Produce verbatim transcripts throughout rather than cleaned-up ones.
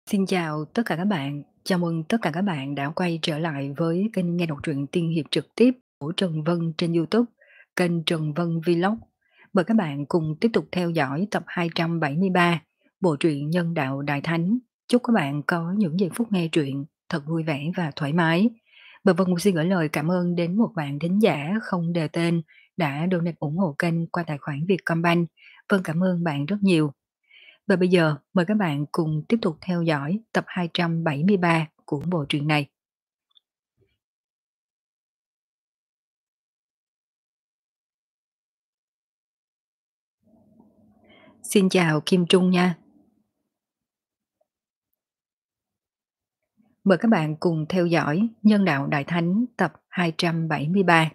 Xin chào tất cả các bạn, chào mừng tất cả các bạn đã quay trở lại với kênh nghe đọc truyện tiên hiệp trực tiếp của Trần Vân trên YouTube, kênh Trần Vân Vlog. Mời các bạn cùng tiếp tục theo dõi tập hai trăm bảy mươi ba, bộ truyện Nhân đạo Đại Thánh. Chúc các bạn có những giây phút nghe truyện thật vui vẻ và thoải mái. Và Vân cũng xin gửi lời cảm ơn đến một bạn thính giả không đề tên đã donate ủng hộ kênh qua tài khoản Vietcombank. Vân cảm ơn bạn rất nhiều. Và bây giờ mời các bạn cùng tiếp tục theo dõi tập hai trăm bảy mươi ba của bộ truyện này. Xin chào Kim Trung nha. Mời các bạn cùng theo dõi Nhân đạo Đại Thánh tập hai trăm bảy mươi ba.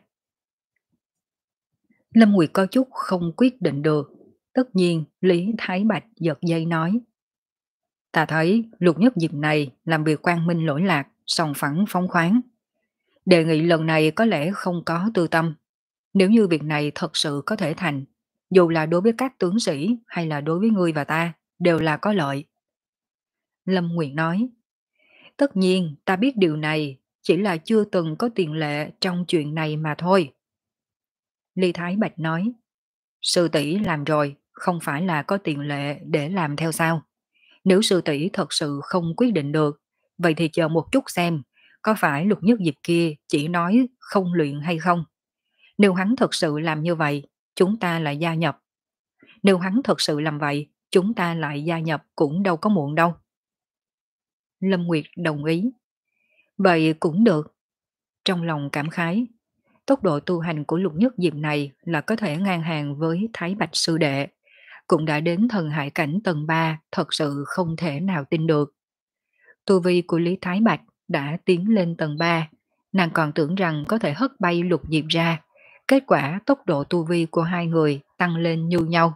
Lâm Nguyệt có chút không quyết định được. Tất nhiên Lý Thái Bạch giật dây nói: Ta thấy Lục Nhất dịp này làm việc quang minh lỗi lạc, sòng phẳng phóng khoáng. Đề nghị lần này có lẽ không có tư tâm. Nếu như việc này thật sự có thể thành, dù là đối với các tướng sĩ hay là đối với ngươi và ta, đều là có lợi. Lâm Nguyệt nói: Tất nhiên ta biết điều này, chỉ là chưa từng có tiền lệ trong chuyện này mà thôi. Ly Thái Bạch nói: Sư tỷ làm rồi, không phải là có tiền lệ để làm theo sao? Nếu sư tỷ thật sự không quyết định được, vậy thì chờ một chút xem, có phải Lục Nhất Diệp kia chỉ nói không luyện hay không? Nếu hắn thật sự làm như vậy, chúng ta lại gia nhập. Nếu hắn thật sự làm vậy, chúng ta lại gia nhập cũng đâu có muộn đâu. Lâm Nguyệt đồng ý. Vậy cũng được. Trong lòng cảm khái, tốc độ tu hành của Lục Nhất Diệp này là có thể ngang hàng với Thái Bạch Sư Đệ. Cũng đã đến thần hải cảnh tầng ba, thật sự không thể nào tin được. Tu vi của Lý Thái Bạch đã tiến lên tầng ba, nàng còn tưởng rằng có thể hất bay Lục Diệp ra. Kết quả tốc độ tu vi của hai người tăng lên như nhau.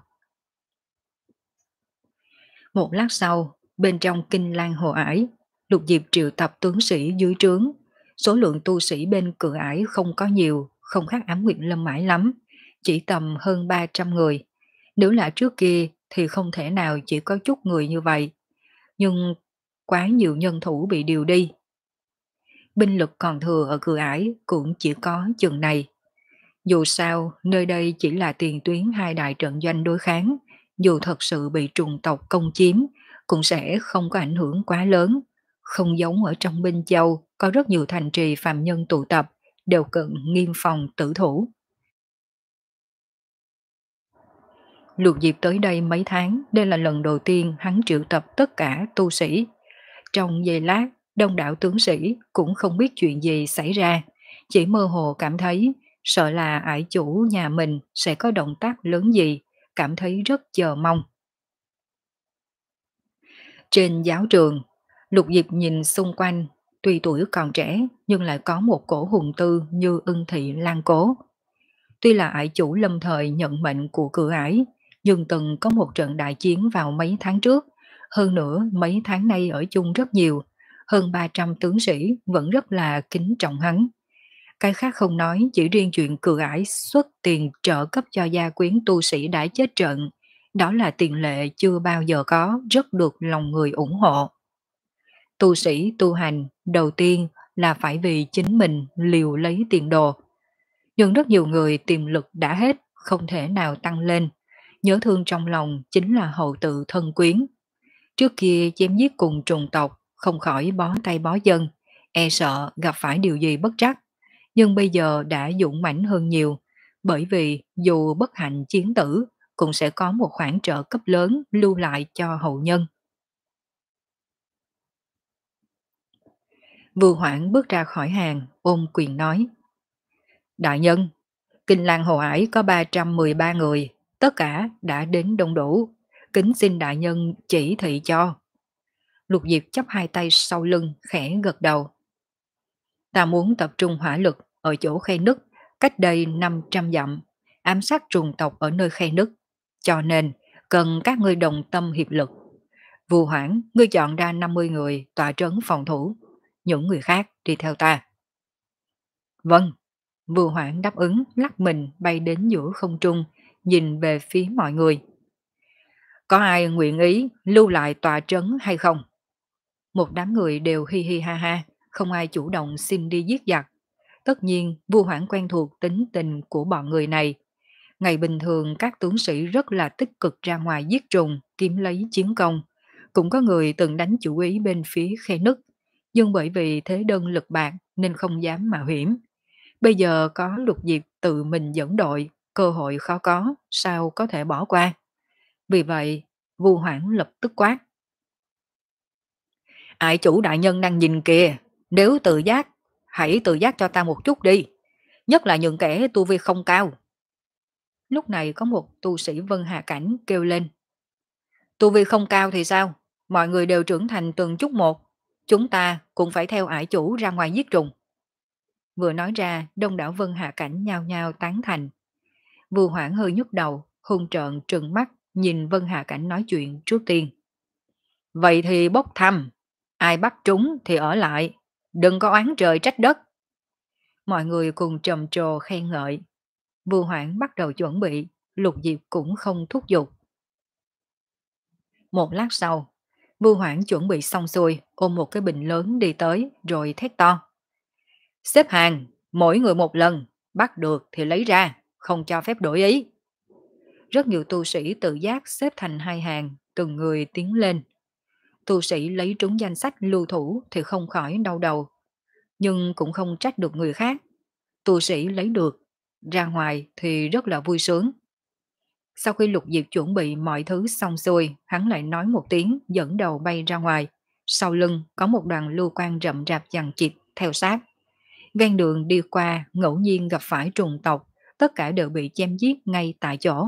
Một lát sau, bên trong Kinh Lan Hồ Ải, Lục Diệp triệu tập tướng sĩ dưới trướng. Số lượng tu sĩ bên cửa ải không có nhiều, không khác Ám Nguyệt Lâm Mãi lắm, chỉ tầm hơn ba trăm người. Nếu là trước kia thì không thể nào chỉ có chút người như vậy, nhưng quá nhiều nhân thủ bị điều đi. Binh lực còn thừa ở cửa ải cũng chỉ có chừng này. Dù sao, nơi đây chỉ là tiền tuyến hai đại trận doanh đối kháng, dù thật sự bị trùng tộc công chiếm, cũng sẽ không có ảnh hưởng quá lớn. Không giống ở trong Binh Châu, có rất nhiều thành trì phàm nhân tụ tập, đều cần nghiêm phòng tử thủ. Lục Diệp tới đây mấy tháng, đây là lần đầu tiên hắn triệu tập tất cả tu sĩ. Trong giây lát, đông đảo tướng sĩ cũng không biết chuyện gì xảy ra, chỉ mơ hồ cảm thấy sợ là ải chủ nhà mình sẽ có động tác lớn gì, cảm thấy rất chờ mong. Trên giáo trường, Lục Diệp nhìn xung quanh, tuy tuổi còn trẻ nhưng lại có một cổ hùng tư như ưng thị lan cố. Tuy là ải chủ lâm thời nhận mệnh của cửa ải, nhưng từng có một trận đại chiến vào mấy tháng trước, hơn nữa mấy tháng nay ở chung rất nhiều, hơn ba trăm tướng sĩ vẫn rất là kính trọng hắn. Cái khác không nói, chỉ riêng chuyện cửa ải xuất tiền trợ cấp cho gia quyến tu sĩ đã chết trận, đó là tiền lệ chưa bao giờ có, rất được lòng người ủng hộ. Tu sĩ tu hành, đầu tiên là phải vì chính mình liều lấy tiền đồ. Nhưng rất nhiều người tiềm lực đã hết, không thể nào tăng lên. Nhớ thương trong lòng chính là hậu tự thân quyến. Trước kia chém giết cùng trùng tộc, không khỏi bó tay bó chân, e sợ gặp phải điều gì bất trắc. Nhưng bây giờ đã dũng mãnh hơn nhiều, bởi vì dù bất hạnh chiến tử, cũng sẽ có một khoản trợ cấp lớn lưu lại cho hậu nhân. Vưu Hoảng bước ra khỏi hàng, ôm quyền nói: Đại nhân, Kinh Lan Hồ Ải có ba trăm mười ba người, tất cả đã đến đông đủ, kính xin đại nhân chỉ thị cho. Lục Diệp chắp hai tay sau lưng, khẽ gật đầu. Ta muốn tập trung hỏa lực ở chỗ khe nứt, cách đây năm trăm dặm, ám sát trùng tộc ở nơi khe nứt, cho nên cần các ngươi đồng tâm hiệp lực. Vù Hoảng, ngươi chọn ra năm mươi người tọa trấn phòng thủ, những người khác đi theo ta. Vâng. Vưu Hoảng đáp ứng, lắc mình bay đến giữa không trung, nhìn về phía mọi người. Có ai nguyện ý lưu lại tòa trấn hay không? Một đám người đều hi hi ha ha, không ai chủ động xin đi giết giặc. Tất nhiên, vua Hoảng quen thuộc tính tình của bọn người này. Ngày bình thường các tướng sĩ rất là tích cực ra ngoài giết trùng, kiếm lấy chiến công. Cũng có người từng đánh chủ ý bên phía khe nứt, nhưng bởi vì thế đơn lực bạc nên không dám mạo hiểm. Bây giờ có Lục Diệp tự mình dẫn đội, cơ hội khó có, sao có thể bỏ qua. Vì vậy, Vu Hoảng lập tức quát. Ải chủ đại nhân đang nhìn kìa, nếu tự giác, hãy tự giác cho ta một chút đi, nhất là những kẻ tu vi không cao. Lúc này có một tu sĩ Vân Hà Cảnh kêu lên. Tu vi không cao thì sao? Mọi người đều trưởng thành từng chút một. Chúng ta cũng phải theo ải chủ ra ngoài giết trùng. Vừa nói ra, đông đảo Vân Hà Cảnh nhao nhao tán thành. Vừa Hoảng hơi nhức đầu, hung trợn trừng mắt, nhìn Vân Hà Cảnh nói chuyện trước tiên. Vậy thì bốc thăm, ai bắt trúng thì ở lại, đừng có oán trời trách đất. Mọi người cùng trầm trồ khen ngợi. Vừa Hoảng bắt đầu chuẩn bị, Lục Diệp cũng không thúc giục. Một lát sau, Vưu Hoảng chuẩn bị xong xuôi, ôm một cái bình lớn đi tới rồi thét to. Xếp hàng, mỗi người một lần, bắt được thì lấy ra, không cho phép đổi ý. Rất nhiều tu sĩ tự giác xếp thành hai hàng, từng người tiến lên. Tu sĩ lấy trúng danh sách lưu thủ thì không khỏi đau đầu, nhưng cũng không trách được người khác. Tu sĩ lấy được, ra ngoài thì rất là vui sướng. Sau khi Lục Diệp chuẩn bị mọi thứ xong xuôi, hắn lại nói một tiếng dẫn đầu bay ra ngoài. Sau lưng có một đoàn lưu quang rậm rạp chằng chịt theo sát. Ven đường đi qua ngẫu nhiên gặp phải trùng tộc, tất cả đều bị chém giết ngay tại chỗ.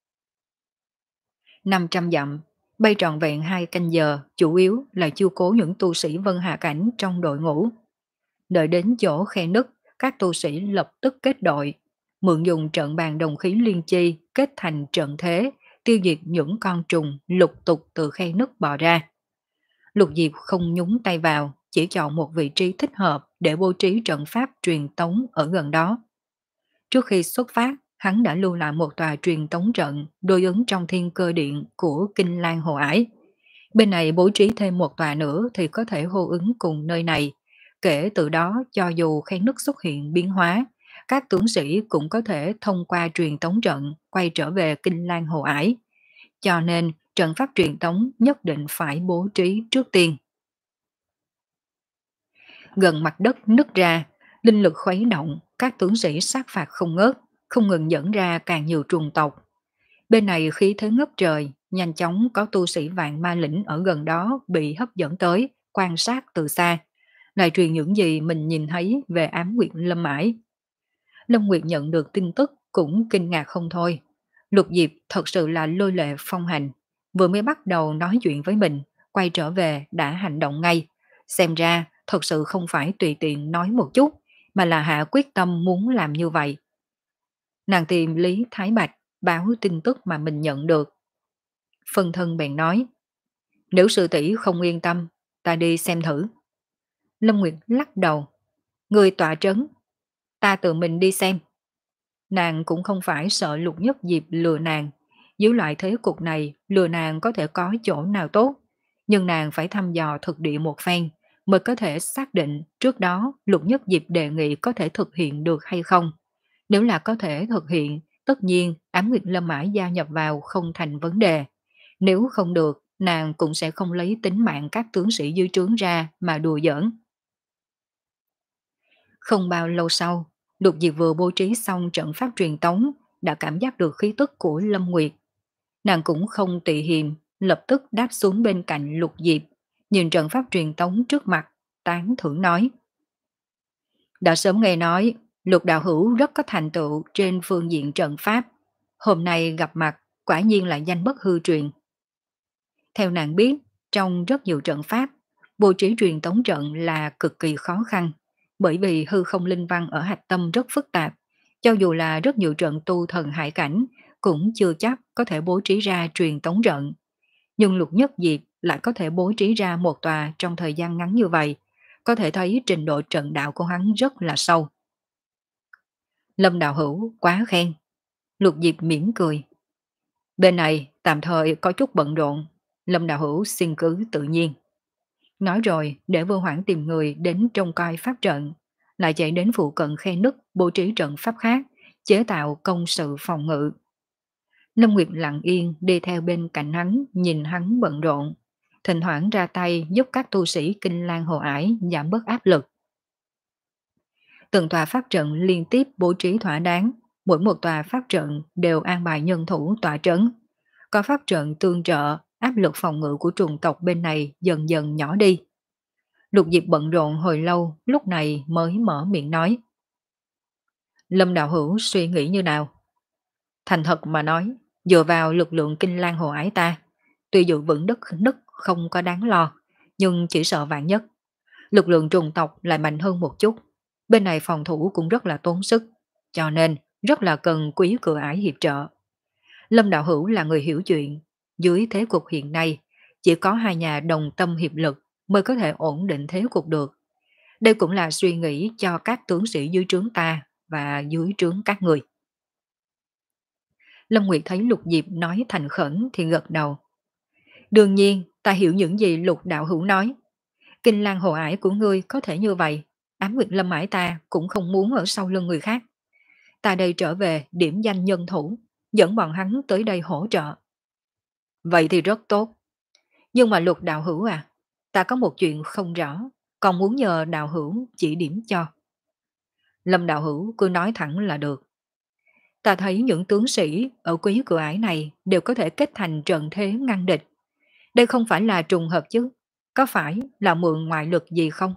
năm trăm dặm, bay trọn vẹn hai canh giờ, chủ yếu là chiêu cố những tu sĩ Vân Hà Cảnh trong đội ngũ. Đợi đến chỗ khe nứt, các tu sĩ lập tức kết đội, mượn dùng trận bàn đồng khí liên chi kết thành trận thế, tiêu diệt những con trùng lục tục từ khe nứt bò ra. Lục Diệp không nhúng tay vào, chỉ chọn một vị trí thích hợp để bố trí trận pháp truyền tống ở gần đó. Trước khi xuất phát, hắn đã lưu lại một tòa truyền tống trận đối ứng trong thiên cơ điện của Kinh Lan Hồ Ải. Bên này bố trí thêm một tòa nữa thì có thể hô ứng cùng nơi này. Kể từ đó, cho dù khe nứt xuất hiện biến hóa, các tướng sĩ cũng có thể thông qua truyền tống trận quay trở về Kinh Lan Hồ Ải. Cho nên, trận pháp truyền tống nhất định phải bố trí trước tiên. Gần mặt đất nứt ra, linh lực khuấy động, các tướng sĩ sát phạt không ngớt, không ngừng dẫn ra càng nhiều trùng tộc. Bên này khí thế ngấp trời, nhanh chóng có tu sĩ vạn ma lĩnh ở gần đó bị hấp dẫn tới, quan sát từ xa. Lại truyền những gì mình nhìn thấy về ám nguyệt Lâm Ải. Lâm Nguyệt nhận được tin tức cũng kinh ngạc không thôi. Lục Diệp thật sự là lôi lệ phong hành. Vừa mới bắt đầu nói chuyện với mình, quay trở về đã hành động ngay. Xem ra thật sự không phải tùy tiện nói một chút, mà là hạ quyết tâm muốn làm như vậy. Nàng tìm Lý Thái Bạch báo tin tức mà mình nhận được. Phân thân bèn nói, nếu sư tỷ không yên tâm, ta đi xem thử. Lâm Nguyệt lắc đầu, người tọa trấn, ta tự mình đi xem. Nàng cũng không phải sợ Lục Nhất Diệp lừa nàng. Dưới loại thế cục này, lừa nàng có thể có chỗ nào tốt. Nhưng nàng phải thăm dò thực địa một phen, mới có thể xác định trước đó Lục Nhất Diệp đề nghị có thể thực hiện được hay không. Nếu là có thể thực hiện, tất nhiên Ám Nguyệt Lâm Mã gia nhập vào không thành vấn đề. Nếu không được, nàng cũng sẽ không lấy tính mạng các tướng sĩ dưới trướng ra mà đùa giỡn. Không bao lâu sau, Lục Diệp vừa bố trí xong trận pháp truyền tống, đã cảm giác được khí tức của Lâm Nguyệt. Nàng cũng không tị hiềm, lập tức đáp xuống bên cạnh Lục Diệp, nhìn trận pháp truyền tống trước mặt, tán thưởng nói. Đã sớm nghe nói, Lục đạo hữu rất có thành tựu trên phương diện trận pháp. Hôm nay gặp mặt, quả nhiên là danh bất hư truyền. Theo nàng biết, trong rất nhiều trận pháp, bố trí truyền tống trận là cực kỳ khó khăn, bởi vì hư không linh văn ở hạch tâm rất phức tạp. Cho dù là rất nhiều trận tu thần hải cảnh, cũng chưa chắc có thể bố trí ra truyền tống trận. Nhưng Lục Nhất Diệp lại có thể bố trí ra một tòa trong thời gian ngắn như vậy, có thể thấy trình độ trận đạo của hắn rất là sâu. Lâm đạo hữu quá khen. Lục Diệp mỉm cười. Bên này tạm thời có chút bận rộn, Lâm đạo hữu xin cứ tự nhiên. Nói rồi để Vô Hoảng tìm người đến trông coi pháp trận, lại chạy đến phụ cận khe nứt bố trí trận pháp khác, chế tạo công sự phòng ngự. Lâm Nguyệt lặng yên đi theo bên cạnh hắn, nhìn hắn bận rộn, thỉnh thoảng ra tay giúp các tu sĩ Kinh Lan Hồ Ải giảm bớt áp lực. Từng tòa pháp trận liên tiếp bố trí thỏa đáng, mỗi một tòa pháp trận đều an bài nhân thủ tọa trấn. Có pháp trận tương trợ, áp lực phòng ngự của trùng tộc bên này dần dần nhỏ đi. Lục Diệp bận rộn hồi lâu, lúc này mới mở miệng nói. Lâm đạo hữu suy nghĩ như nào? Thành thật mà nói, dựa vào lực lượng Kinh Lan Hồ Ái ta, tuy giữ vững đất nứt không có đáng lo, nhưng chỉ sợ vạn nhất. Lực lượng trùng tộc lại mạnh hơn một chút, bên này phòng thủ cũng rất là tốn sức, cho nên rất là cần quý cửa ải hiệp trợ. Lâm đạo hữu là người hiểu chuyện, dưới thế cục hiện nay, chỉ có hai nhà đồng tâm hiệp lực mới có thể ổn định thế cục được. Đây cũng là suy nghĩ cho các tướng sĩ dưới trướng ta và dưới trướng các người. Lâm Nguyệt thấy Lục Diệp nói thành khẩn thì gật đầu. Đương nhiên, ta hiểu những gì Lục đạo hữu nói. Kinh Lan Hồ Ải của ngươi có thể như vậy, Ám Nguyệt Lâm Ải ta cũng không muốn ở sau lưng người khác. Ta đây trở về điểm danh nhân thủ, dẫn bọn hắn tới đây hỗ trợ. Vậy thì rất tốt. Nhưng mà Lục đạo hữu à, ta có một chuyện không rõ, còn muốn nhờ đạo hữu chỉ điểm cho. Lâm đạo hữu cứ nói thẳng là được. Ta thấy những tướng sĩ ở quý cửa ải này đều có thể kết thành trận thế ngăn địch. Đây không phải là trùng hợp chứ, có phải là mượn ngoại lực gì không?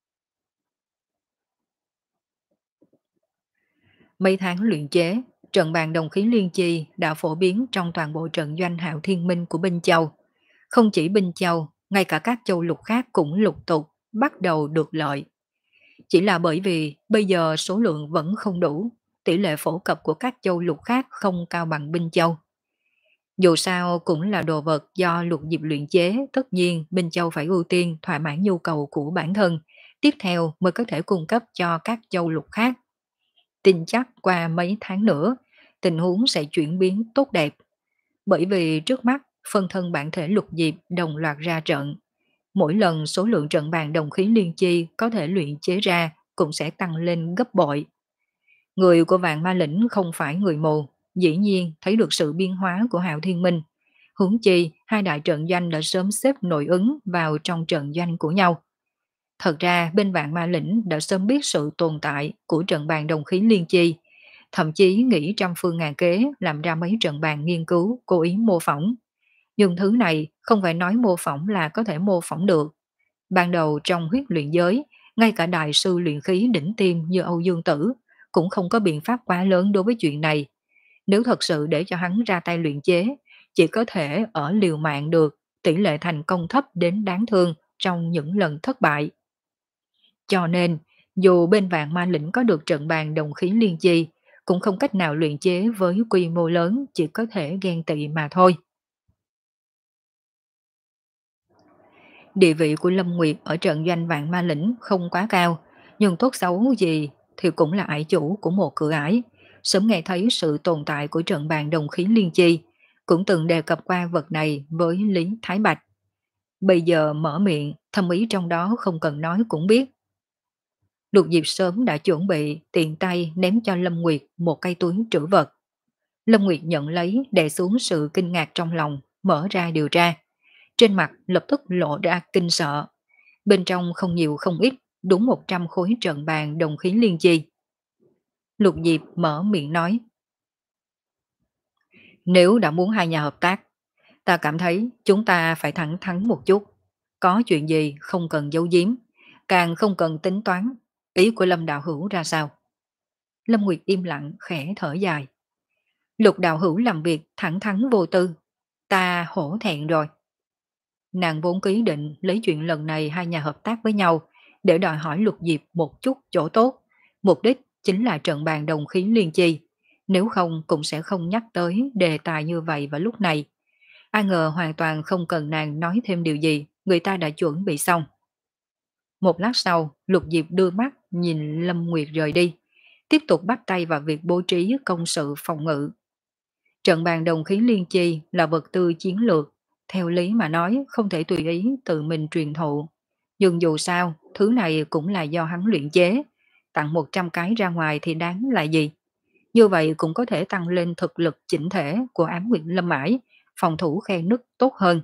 Mấy tháng luyện chế, trận bàn đồng khí liên chi đã phổ biến trong toàn bộ trận doanh Hạo Thiên Minh của Binh Châu. Không chỉ Binh Châu, ngay cả các châu lục khác cũng lục tục bắt đầu được lợi. Chỉ là bởi vì bây giờ số lượng vẫn không đủ, tỷ lệ phổ cập của các châu lục khác không cao bằng Binh Châu. Dù sao cũng là đồ vật do Lục Diệp luyện chế, tất nhiên Binh Châu phải ưu tiên thỏa mãn nhu cầu của bản thân, tiếp theo mới có thể cung cấp cho các châu lục khác. Tin chắc qua mấy tháng nữa, tình huống sẽ chuyển biến tốt đẹp. Bởi vì trước mắt, phân thân bản thể Lục Diệp đồng loạt ra trận. Mỗi lần số lượng trận bàn đồng khí liên chi có thể luyện chế ra cũng sẽ tăng lên gấp bội. Người của Vạn Ma Lĩnh không phải người mù, dĩ nhiên thấy được sự biến hóa của Hạo Thiên Minh. Huống chi, hai đại trận doanh đã sớm xếp nội ứng vào trong trận doanh của nhau. Thật ra bên Vạn Ma Lĩnh đã sớm biết sự tồn tại của trận bàn đồng khí liên chi, thậm chí nghĩ trăm phương ngàn kế làm ra mấy trận bàn nghiên cứu, cố ý mô phỏng. Nhưng thứ này không phải nói mô phỏng là có thể mô phỏng được. Ban đầu trong huyết luyện giới, ngay cả đại sư luyện khí đỉnh tiêm như Âu Dương Tử cũng không có biện pháp quá lớn đối với chuyện này. Nếu thật sự để cho hắn ra tay luyện chế, chỉ có thể ở liều mạng được, tỷ lệ thành công thấp đến đáng thương trong những lần thất bại. Cho nên, dù bên Vạn Ma Lĩnh có được trận bàn đồng khí liên chi, cũng không cách nào luyện chế với quy mô lớn, chỉ có thể ghen tị mà thôi. Địa vị của Lâm Nguyệt ở trận doanh Vạn Ma Lĩnh không quá cao, nhưng tốt xấu gì thì cũng là ải chủ của một cửa ải. Sớm nghe thấy sự tồn tại của trận bàn đồng khí liên chi, cũng từng đề cập qua vật này với Lý Thái Bạch. Bây giờ mở miệng, thâm ý trong đó không cần nói cũng biết. Lục Diệp sớm đã chuẩn bị, tiện tay ném cho Lâm Nguyệt một cây túi trữ vật. Lâm Nguyệt nhận lấy, đè xuống sự kinh ngạc trong lòng, mở ra điều tra. Trên mặt lập tức lộ ra kinh sợ. Bên trong không nhiều không ít, đúng một trăm khối trận bàn đồng khí liên chi. Lục Diệp mở miệng nói. Nếu đã muốn hai nhà hợp tác, ta cảm thấy chúng ta phải thẳng thắn một chút. Có chuyện gì không cần giấu giếm, càng không cần tính toán. Ý của Lâm Đạo Hữu ra sao? Lâm Nguyệt im lặng khẽ thở dài. Lục Đạo Hữu làm việc thẳng thắn vô tư. Ta hổ thẹn rồi. Nàng vốn ký định lấy chuyện lần này hai nhà hợp tác với nhau để đòi hỏi Lục Diệp một chút chỗ tốt. Mục đích chính là trận bàn đồng khí liên chi. Nếu không cũng sẽ không nhắc tới đề tài như vậy vào lúc này. Ai ngờ hoàn toàn không cần nàng nói thêm điều gì, người ta đã chuẩn bị xong. Một lát sau, Lục Diệp đưa mắt nhìn Lâm Nguyệt rời đi, tiếp tục bắt tay vào việc bố trí công sự phòng ngự. Trận bàn đồng khí liên chi là vật tư chiến lược, theo lý mà nói không thể tùy ý tự mình truyền thụ. Nhưng dù sao, thứ này cũng là do hắn luyện chế, tặng một trăm cái ra ngoài thì đáng là gì? Như vậy cũng có thể tăng lên thực lực chỉnh thể của Ám Nguyệt Lâm Mãi, phòng thủ khe nứt tốt hơn.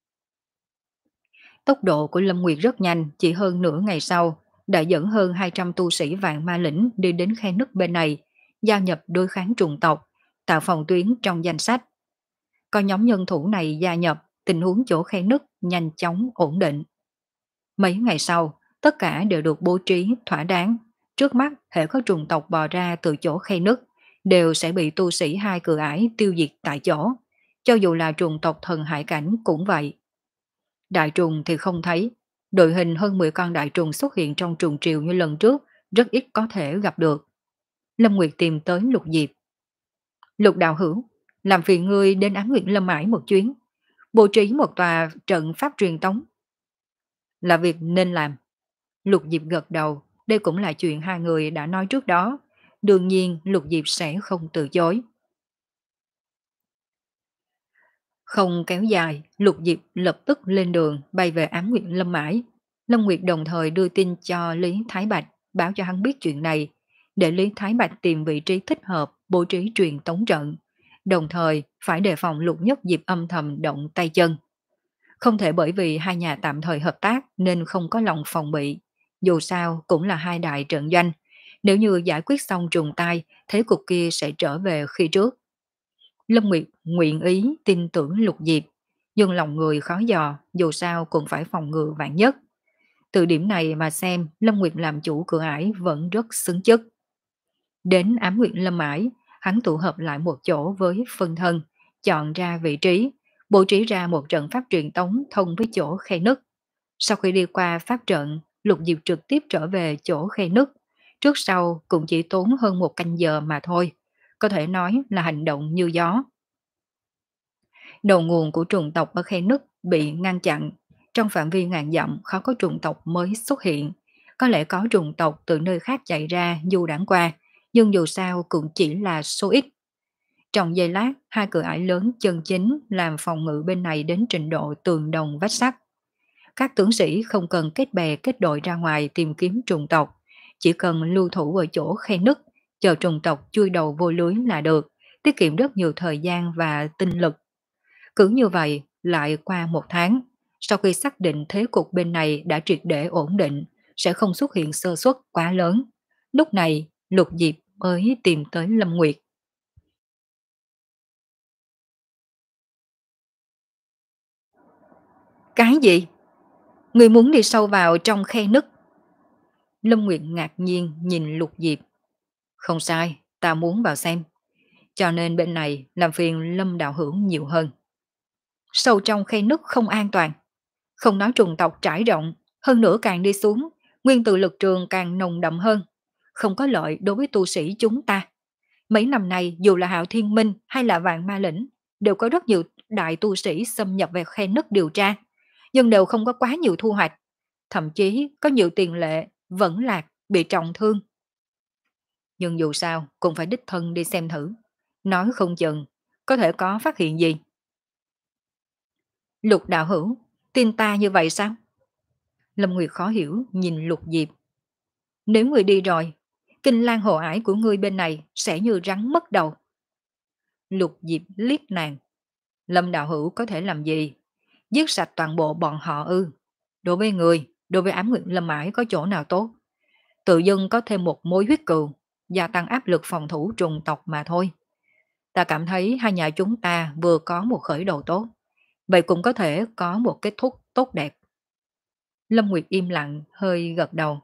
Tốc độ của Lâm Nguyệt rất nhanh, chỉ hơn nửa ngày sau, đã dẫn hơn hai trăm tu sĩ vạn ma lĩnh đi đến khe nứt bên này, gia nhập đối kháng trùng tộc, tạo phòng tuyến trong danh sách. Có nhóm nhân thủ này gia nhập, tình huống chỗ khe nứt nhanh chóng ổn định. Mấy ngày sau, tất cả đều được bố trí thỏa đáng. Trước mắt, hệ có trùng tộc bò ra từ chỗ khe nứt, đều sẽ bị tu sĩ hai cửa ải tiêu diệt tại chỗ. Cho dù là trùng tộc thần hải cảnh cũng vậy. Đại trùng thì không thấy. Đội hình hơn mười con đại trùng xuất hiện trong trùng triều như lần trước, rất ít có thể gặp được. Lâm Nguyệt tìm tới Lục Diệp. Lục đạo hữu, làm phiền ngươi đến Ám Nguyệt Lâm Ải một chuyến, bố trí một tòa trận pháp truyền tống. Là việc nên làm. Lục Diệp gật đầu, đây cũng là chuyện hai người đã nói trước đó. Đương nhiên Lục Diệp sẽ không từ chối. Không kéo dài, Lục Diệp lập tức lên đường bay về Ám Nguyệt Lâm Mãi. Lâm Nguyệt đồng thời đưa tin cho Lý Thái Bạch, báo cho hắn biết chuyện này, để Lý Thái Bạch tìm vị trí thích hợp, bố trí truyền tống trận. Đồng thời phải đề phòng Lục Nhất Diệp âm thầm động tay chân. Không thể bởi vì hai nhà tạm thời hợp tác nên không có lòng phòng bị. Dù sao cũng là hai đại trận doanh. Nếu như giải quyết xong trùng tai, thế cục kia sẽ trở về khi trước. Lâm Nguyệt nguyện ý tin tưởng Lục Diệp, nhưng lòng người khó dò, dù sao cũng phải phòng ngừa vạn nhất. Từ điểm này mà xem, Lâm Nguyệt làm chủ cửa ải vẫn rất xứng chức. Đến Ám Nguyệt Lâm Ải, hắn tụ hợp lại một chỗ với phân thân, chọn ra vị trí, bố trí ra một trận pháp truyền tống thông với chỗ khe nứt. Sau khi đi qua pháp trận, Lục Diệp trực tiếp trở về chỗ khe nứt. Trước sau cũng chỉ tốn hơn một canh giờ mà thôi. Có thể nói là hành động như gió. Đầu nguồn của trùng tộc ở khe nứt bị ngăn chặn. Trong phạm vi ngàn dặm khó có trùng tộc mới xuất hiện. Có lẽ có trùng tộc từ nơi khác chạy ra dù đảng qua, nhưng dù sao cũng chỉ là số ít. Trong giây lát, hai cửa ải lớn chân chính làm phòng ngự bên này đến trình độ tường đồng vách sắt. Các tướng sĩ không cần kết bè kết đội ra ngoài tìm kiếm trùng tộc, chỉ cần lưu thủ ở chỗ khe nứt, chờ trùng tộc chui đầu vô lưới là được, tiết kiệm rất nhiều thời gian và tinh lực. Cứ như vậy, lại qua một tháng, sau khi xác định thế cục bên này đã triệt để ổn định, sẽ không xuất hiện sơ suất quá lớn. Lúc này, Lục Diệp mới tìm tới Lâm Nguyệt. Cái gì? Người muốn đi sâu vào trong khe nứt? Lâm Nguyệt ngạc nhiên nhìn Lục Diệp. Không sai, ta muốn vào xem. Cho nên bên này làm phiền Lâm đạo hữu nhiều hơn. Sâu trong khe nứt không an toàn. Không nói trùng tộc trải rộng, hơn nữa càng đi xuống, nguyên tử lực trường càng nồng đậm hơn. Không có lợi đối với tu sĩ chúng ta. Mấy năm nay dù là Hạo Thiên Minh hay là Vạn Ma Lĩnh, đều có rất nhiều đại tu sĩ xâm nhập về khe nứt điều tra, nhưng đều không có quá nhiều thu hoạch. Thậm chí có nhiều tiền lệ vẫn lạc, bị trọng thương. Nhưng dù sao cũng phải đích thân đi xem thử. Nói không chừng, có thể có phát hiện gì. Lục đạo hữu, tin ta như vậy sao? Lâm Nguyệt khó hiểu nhìn Lục Diệp. Nếu người đi rồi, kinh lan hồ ải của ngươi bên này sẽ như rắn mất đầu. Lục Diệp liếc nàng. Lâm đạo hữu có thể làm gì? Giết sạch toàn bộ bọn họ ư? Đối với người, đối với ám nguyệt lâm ải có chỗ nào tốt? Tự dưng có thêm một mối huyết cừu, gia tăng áp lực phòng thủ trùng tộc mà thôi. Ta cảm thấy hai nhà chúng ta vừa có một khởi đầu tốt, vậy cũng có thể có một kết thúc tốt đẹp. Lâm Nguyệt im lặng, hơi gật đầu.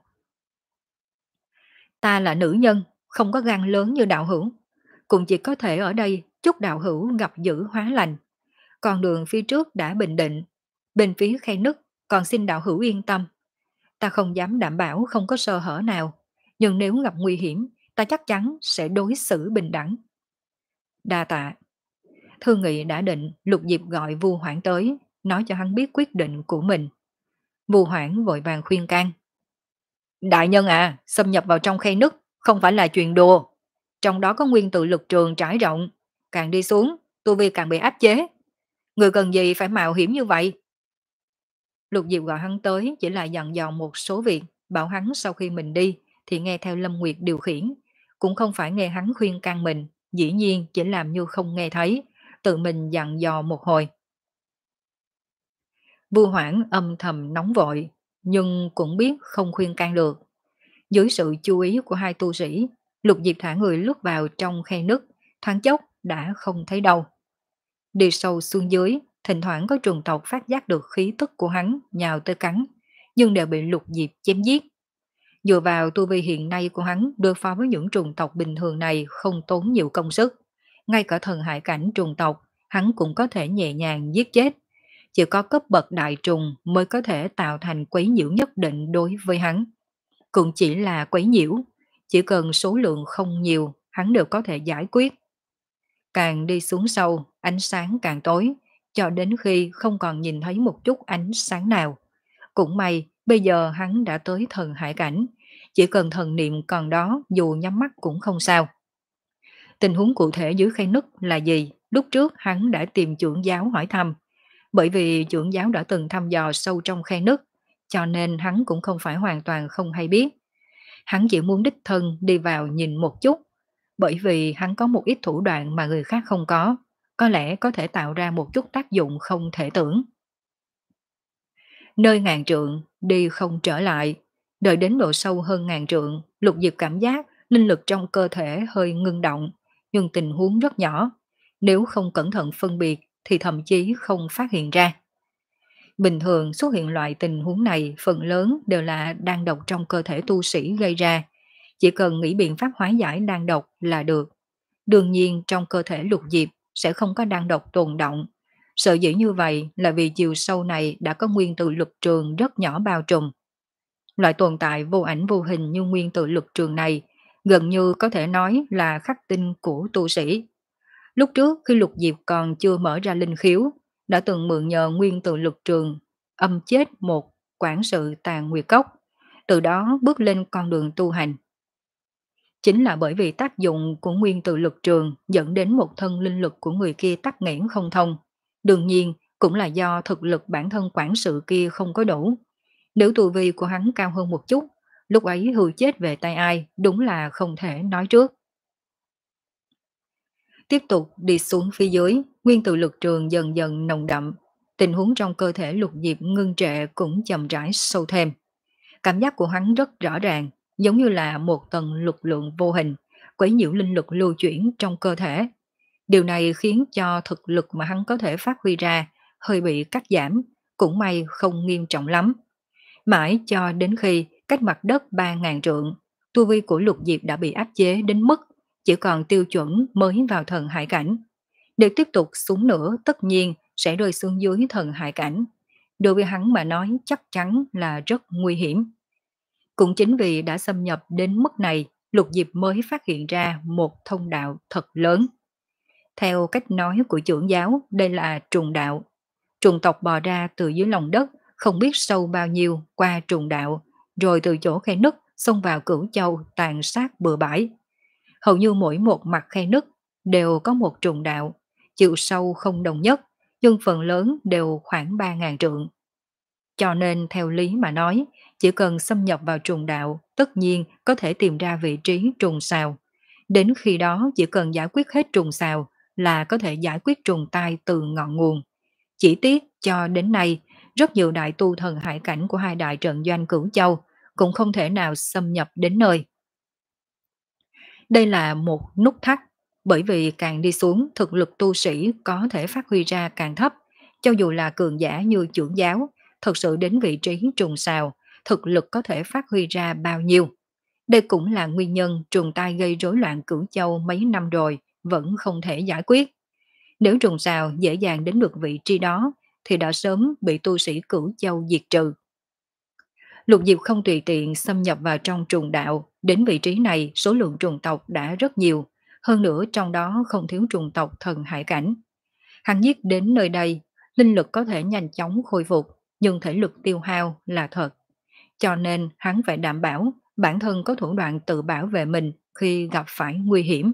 Ta là nữ nhân, không có gan lớn như đạo hữu, cũng chỉ có thể ở đây chúc đạo hữu gặp dữ hóa lành. Con đường phía trước đã bình định, bên phía khe nứt còn xin đạo hữu yên tâm. Ta không dám đảm bảo không có sơ hở nào, nhưng nếu gặp nguy hiểm, ta chắc chắn sẽ đối xử bình đẳng. Đa tạ. Thương nghị đã định, Lục Diệp gọi Vu Hoảng tới, nói cho hắn biết quyết định của mình. Vu Hoảng vội vàng khuyên can. Đại nhân à, xâm nhập vào trong khe nứt không phải là chuyện đùa. Trong đó có nguyên tử lực trường trải rộng, càng đi xuống, tu vi càng bị áp chế. Người cần gì phải mạo hiểm như vậy? Lục Diệp gọi hắn tới chỉ là dặn dò một số việc, bảo hắn sau khi mình đi thì nghe theo Lâm Nguyệt điều khiển, cũng không phải nghe hắn khuyên can mình, dĩ nhiên chỉ làm như không nghe thấy, tự mình dặn dò một hồi. Vua Hoảng âm thầm nóng vội, nhưng cũng biết không khuyên can được. Dưới sự chú ý của hai tu sĩ, Lục Diệp thả người lướt vào trong khe nứt, thoáng chốc đã không thấy đâu. Đi sâu xuống dưới, thỉnh thoảng có trùng tộc phát giác được khí tức của hắn nhào tới cắn, nhưng đều bị Lục Diệp chém giết. Dựa vào tu vi hiện nay của hắn đối phó với những trùng tộc bình thường này không tốn nhiều công sức. Ngay cả thần hải cảnh trùng tộc, hắn cũng có thể nhẹ nhàng giết chết. Chỉ có cấp bậc đại trùng mới có thể tạo thành quấy nhiễu nhất định đối với hắn. Cũng chỉ là quấy nhiễu, chỉ cần số lượng không nhiều, hắn đều có thể giải quyết. Càng đi xuống sâu, ánh sáng càng tối, cho đến khi không còn nhìn thấy một chút ánh sáng nào. Cũng may, bây giờ hắn đã tới thần hải cảnh, chỉ cần thần niệm còn đó dù nhắm mắt cũng không sao. Tình huống cụ thể dưới khe nứt là gì? Lúc trước hắn đã tìm trưởng giáo hỏi thăm, bởi vì trưởng giáo đã từng thăm dò sâu trong khe nứt, cho nên hắn cũng không phải hoàn toàn không hay biết. Hắn chỉ muốn đích thân đi vào nhìn một chút, bởi vì hắn có một ít thủ đoạn mà người khác không có, có lẽ có thể tạo ra một chút tác dụng không thể tưởng. Nơi ngàn trượng, đi không trở lại, đợi đến độ sâu hơn ngàn trượng, Lục Diệp cảm giác linh lực trong cơ thể hơi ngưng động, nhưng tình huống rất nhỏ, nếu không cẩn thận phân biệt thì thậm chí không phát hiện ra. Bình thường xuất hiện loại tình huống này phần lớn đều là đan độc trong cơ thể tu sĩ gây ra, chỉ cần nghĩ biện pháp hóa giải đan độc là được. Đương nhiên trong cơ thể Lục Diệp sẽ không có đan độc tồn động. Sợ dĩ như vậy là vì chiều sâu này đã có nguyên tử lực trường rất nhỏ bao trùm. Loại tồn tại vô ảnh vô hình như nguyên tử lực trường này gần như có thể nói là khắc tinh của tu sĩ. Lúc trước khi Lục Diệp còn chưa mở ra linh khiếu, đã từng mượn nhờ nguyên tử lực trường âm chết một quản sự Tàn Nguyệt Cốc, từ đó bước lên con đường tu hành. Chính là bởi vì tác dụng của nguyên tử lực trường dẫn đến một thân linh lực của người kia tắc nghẽn không thông. Đương nhiên, cũng là do thực lực bản thân quản sự kia không có đủ. Nếu tu vi của hắn cao hơn một chút, lúc ấy hư chết về tay ai đúng là không thể nói trước. Tiếp tục đi xuống phía dưới, nguyên tử lực trường dần dần nồng đậm. Tình huống trong cơ thể Lục Diệp ngưng trệ cũng chậm rãi sâu thêm. Cảm giác của hắn rất rõ ràng, giống như là một tầng lực lượng vô hình, quấy nhiễu linh lực lưu chuyển trong cơ thể. Điều này khiến cho thực lực mà hắn có thể phát huy ra hơi bị cắt giảm, cũng may không nghiêm trọng lắm. Mãi cho đến khi cách mặt đất ba ngàn trượng, tu vi của Lục Diệp đã bị áp chế đến mức chỉ còn tiêu chuẩn mới vào thần hải cảnh. Nếu tiếp tục xuống nữa tất nhiên sẽ rơi xuống dưới thần hải cảnh. Đối với hắn mà nói chắc chắn là rất nguy hiểm. Cũng chính vì đã xâm nhập đến mức này, Lục Diệp mới phát hiện ra một thông đạo thật lớn. Theo cách nói của trưởng giáo, đây là trùng đạo. Trùng tộc bò ra từ dưới lòng đất, không biết sâu bao nhiêu qua trùng đạo, rồi từ chỗ khe nứt xông vào Cửu Châu tàn sát bừa bãi. Hầu như mỗi một mặt khe nứt đều có một trùng đạo, chiều sâu không đồng nhất, nhưng phần lớn đều khoảng ba ngàn trượng. Cho nên theo lý mà nói, chỉ cần xâm nhập vào trùng đạo, tất nhiên có thể tìm ra vị trí trùng sào. Đến khi đó chỉ cần giải quyết hết trùng sào là có thể giải quyết trùng tai từ ngọn nguồn. Chỉ tiếc cho đến nay, rất nhiều đại tu thần hải cảnh của hai đại trận doanh Cửu Châu cũng không thể nào xâm nhập đến nơi. Đây là một nút thắt, bởi vì càng đi xuống thực lực tu sĩ có thể phát huy ra càng thấp, cho dù là cường giả như trưởng giáo, thật sự đến vị trí trùng sào, thực lực có thể phát huy ra bao nhiêu. Đây cũng là nguyên nhân trùng tai gây rối loạn Cửu Châu mấy năm rồi vẫn không thể giải quyết. Nếu trùng sào dễ dàng đến được vị trí đó thì đã sớm bị tu sĩ Cửu Châu diệt trừ. Lục Diệp không tùy tiện xâm nhập vào trong trùng đạo, đến vị trí này số lượng trùng tộc đã rất nhiều, hơn nữa trong đó không thiếu trùng tộc thần hải cảnh. Hắn giết đến nơi đây, linh lực có thể nhanh chóng khôi phục, nhưng thể lực tiêu hao là thật. Cho nên hắn phải đảm bảo bản thân có thủ đoạn tự bảo vệ mình khi gặp phải nguy hiểm.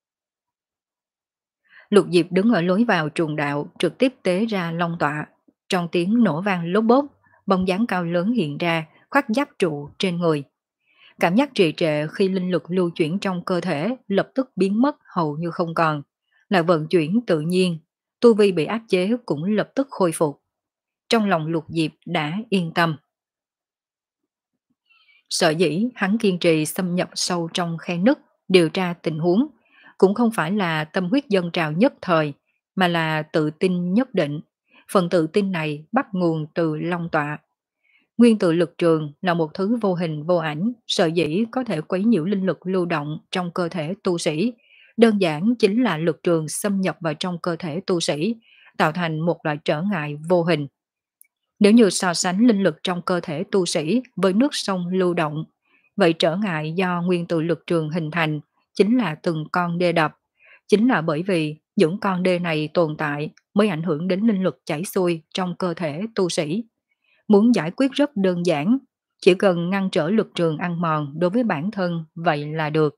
Lục Diệp đứng ở lối vào trùng đạo trực tiếp tế ra long tọa. Trong tiếng nổ vang lốp bốp, bóng dáng cao lớn hiện ra, khoác giáp trụ trên người. Cảm giác trì trệ khi linh lực lưu chuyển trong cơ thể lập tức biến mất hầu như không còn, là vận chuyển tự nhiên, tu vi bị áp chế cũng lập tức khôi phục. Trong lòng Lục Diệp đã yên tâm. Sở dĩ hắn kiên trì xâm nhập sâu trong khe nứt, điều tra tình huống, cũng không phải là tâm huyết dân trào nhất thời, mà là tự tin nhất định. Phần tự tin này bắt nguồn từ Long Tọa. Nguyên tử lực trường là một thứ vô hình vô ảnh, sở dĩ có thể quấy nhiễu linh lực lưu động trong cơ thể tu sĩ. Đơn giản chính là lực trường xâm nhập vào trong cơ thể tu sĩ, tạo thành một loại trở ngại vô hình. Nếu như so sánh linh lực trong cơ thể tu sĩ với nước sông lưu động, vậy trở ngại do nguyên tử lực trường hình thành chính là từng con đê đập. Chính là bởi vì những con đê này tồn tại mới ảnh hưởng đến linh lực chảy xuôi trong cơ thể tu sĩ. Muốn giải quyết rất đơn giản, chỉ cần ngăn trở lực trường ăn mòn đối với bản thân vậy là được.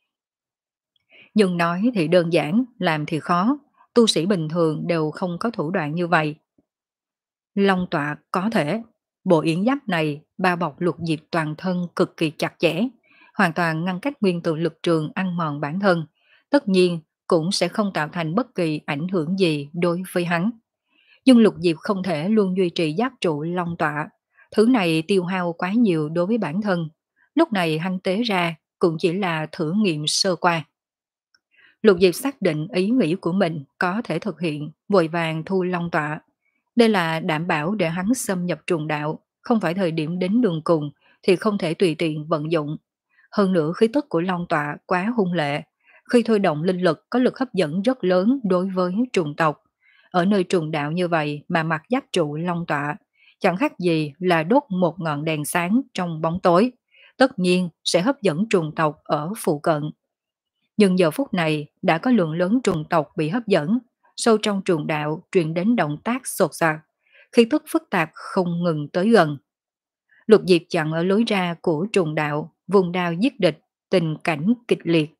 Nhưng nói thì đơn giản, làm thì khó, tu sĩ bình thường đều không có thủ đoạn như vậy. Long tọa có thể, bộ yến giáp này bao bọc Lục Diệp toàn thân cực kỳ chặt chẽ, hoàn toàn ngăn cách nguyên tử lực trường ăn mòn bản thân, tất nhiên cũng sẽ không tạo thành bất kỳ ảnh hưởng gì đối với hắn. Nhưng Lục Diệp không thể luôn duy trì giáp trụ long tọa, thứ này tiêu hao quá nhiều đối với bản thân, lúc này hắn tế ra cũng chỉ là thử nghiệm sơ qua. Lục Diệp xác định ý nghĩ của mình có thể thực hiện, vội vàng thu long tọa. Đây là đảm bảo để hắn xâm nhập trùng đạo, không phải thời điểm đến đường cùng thì không thể tùy tiện vận dụng. Hơn nữa khí tức của long tọa quá hung lệ, khi thôi động linh lực có lực hấp dẫn rất lớn đối với trùng tộc. Ở nơi trùng đạo như vậy mà mặc giáp trụ long tọa, chẳng khác gì là đốt một ngọn đèn sáng trong bóng tối, tất nhiên sẽ hấp dẫn trùng tộc ở phụ cận. Nhưng giờ phút này đã có lượng lớn trùng tộc bị hấp dẫn, sâu trong trùng đạo truyền đến động tác sột soạt, khí tức phức tạp không ngừng tới gần. Lục Diệp chặn ở lối ra của trùng đạo, vùng đao giết địch, tình cảnh kịch liệt.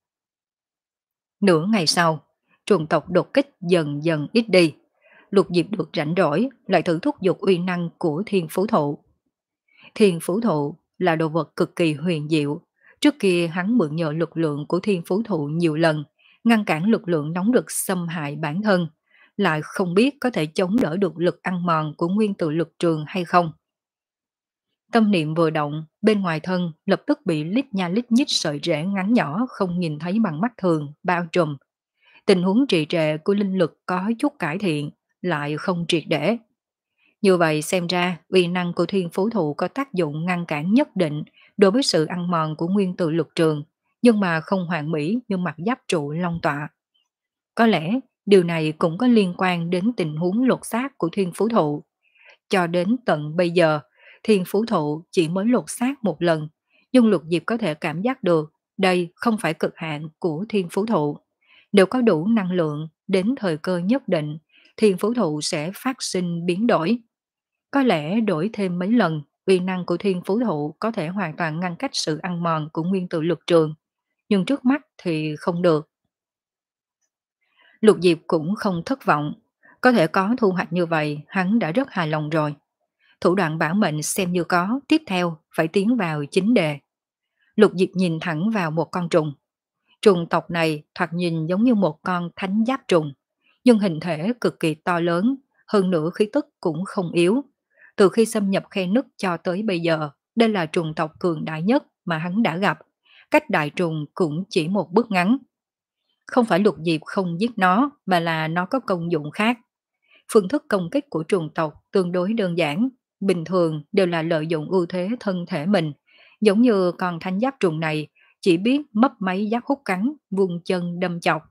Nửa ngày sau, trùng tộc đột kích dần dần ít đi. Lục Diệp được rảnh rỗi, lại thử thúc giục uy năng của thiên phú thụ. Thiên phú thụ là đồ vật cực kỳ huyền diệu. Trước kia hắn mượn nhờ lực lượng của thiên phú thụ nhiều lần, ngăn cản lực lượng nóng rực xâm hại bản thân, lại không biết có thể chống đỡ được lực ăn mòn của nguyên tử lực trường hay không. Tâm niệm vừa động, bên ngoài thân lập tức bị lít nha lít nhít sợi rễ ngắn nhỏ không nhìn thấy bằng mắt thường, bao trùm. Tình huống trì trệ của linh lực có chút cải thiện, lại không triệt để. Như vậy xem ra, uy năng của thiên phú thụ có tác dụng ngăn cản nhất định đối với sự ăn mòn của nguyên tử lực trường, nhưng mà không hoàn mỹ như mặt giáp trụ long tọa. Có lẽ, điều này cũng có liên quan đến tình huống lột xác của thiên phú thụ. Cho đến tận bây giờ, thiên phú thụ chỉ mới lột xác một lần, nhưng Lục Diệp có thể cảm giác được đây không phải cực hạn của thiên phú thụ. Nếu có đủ năng lượng đến thời cơ nhất định, thiên phú thụ sẽ phát sinh biến đổi. Có lẽ đổi thêm mấy lần, uy năng của thiên phú thụ có thể hoàn toàn ngăn cách sự ăn mòn của nguyên tử lực trường, nhưng trước mắt thì không được. Lục Diệp cũng không thất vọng, có thể có thu hoạch như vậy hắn đã rất hài lòng rồi. Thủ đoạn bảo mệnh xem như có, tiếp theo phải tiến vào chính đề. Lục Diệp nhìn thẳng vào một con trùng. Trùng tộc này thoạt nhìn giống như một con thánh giáp trùng, nhưng hình thể cực kỳ to lớn, hơn nữa khí tức cũng không yếu. Từ khi xâm nhập khe nứt cho tới bây giờ, đây là trùng tộc cường đại nhất mà hắn đã gặp. Cách đại trùng cũng chỉ một bước ngắn. Không phải Lục Diệp không giết nó, mà là nó có công dụng khác. Phương thức công kích của trùng tộc tương đối đơn giản, bình thường đều là lợi dụng ưu thế thân thể mình, giống như con thanh giáp trùng này chỉ biết mấp máy giáp hút cắn, vùng chân đâm chọc.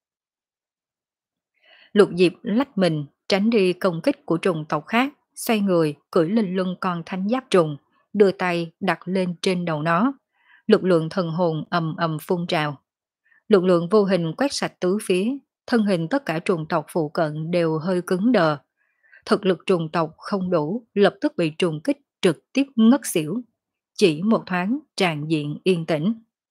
Lục Diệp lách mình, tránh đi công kích của trùng tộc khác, xoay người, cưỡi lên lưng con thanh giáp trùng, đưa tay đặt lên trên đầu nó. Lực lượng thần hồn ầm ầm phun trào. Lực lượng vô hình quét sạch tứ phía, thân hình tất cả trùng tộc phụ cận đều hơi cứng đờ. Thực lực trùng tộc không đủ, lập tức bị trùng kích trực tiếp ngất xỉu. Chỉ một thoáng tràn diện yên tĩnh.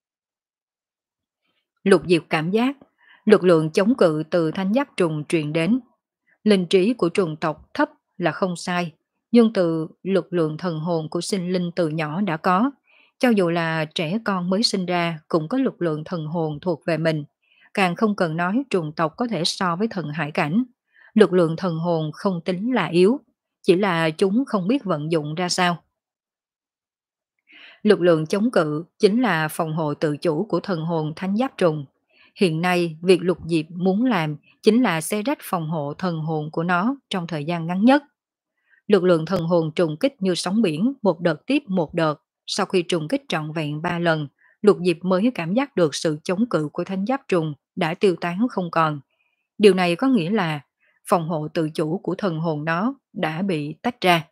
Lục Diệp cảm giác, lực lượng chống cự từ thanh giáp trùng truyền đến. Linh trí của trùng tộc thấp là không sai, nhưng từ lực lượng thần hồn của sinh linh từ nhỏ đã có, cho dù là trẻ con mới sinh ra cũng có lực lượng thần hồn thuộc về mình, càng không cần nói trùng tộc có thể so với thần hải cảnh. Lực lượng thần hồn không tính là yếu, chỉ là chúng không biết vận dụng ra sao. Lực lượng chống cự chính là phòng hộ tự chủ của thần hồn thánh giáp trùng. Hiện nay, việc Lục Diệp muốn làm chính là xé rách phòng hộ thần hồn của nó trong thời gian ngắn nhất. Lực lượng thần hồn trùng kích như sóng biển, một đợt tiếp một đợt. Sau khi trùng kích trọn vẹn ba lần, Lục Diệp mới cảm giác được sự chống cự của thánh giáp trùng đã tiêu tán không còn. Điều này có nghĩa là phòng hộ tự chủ của thần hồn nó đã bị tách ra.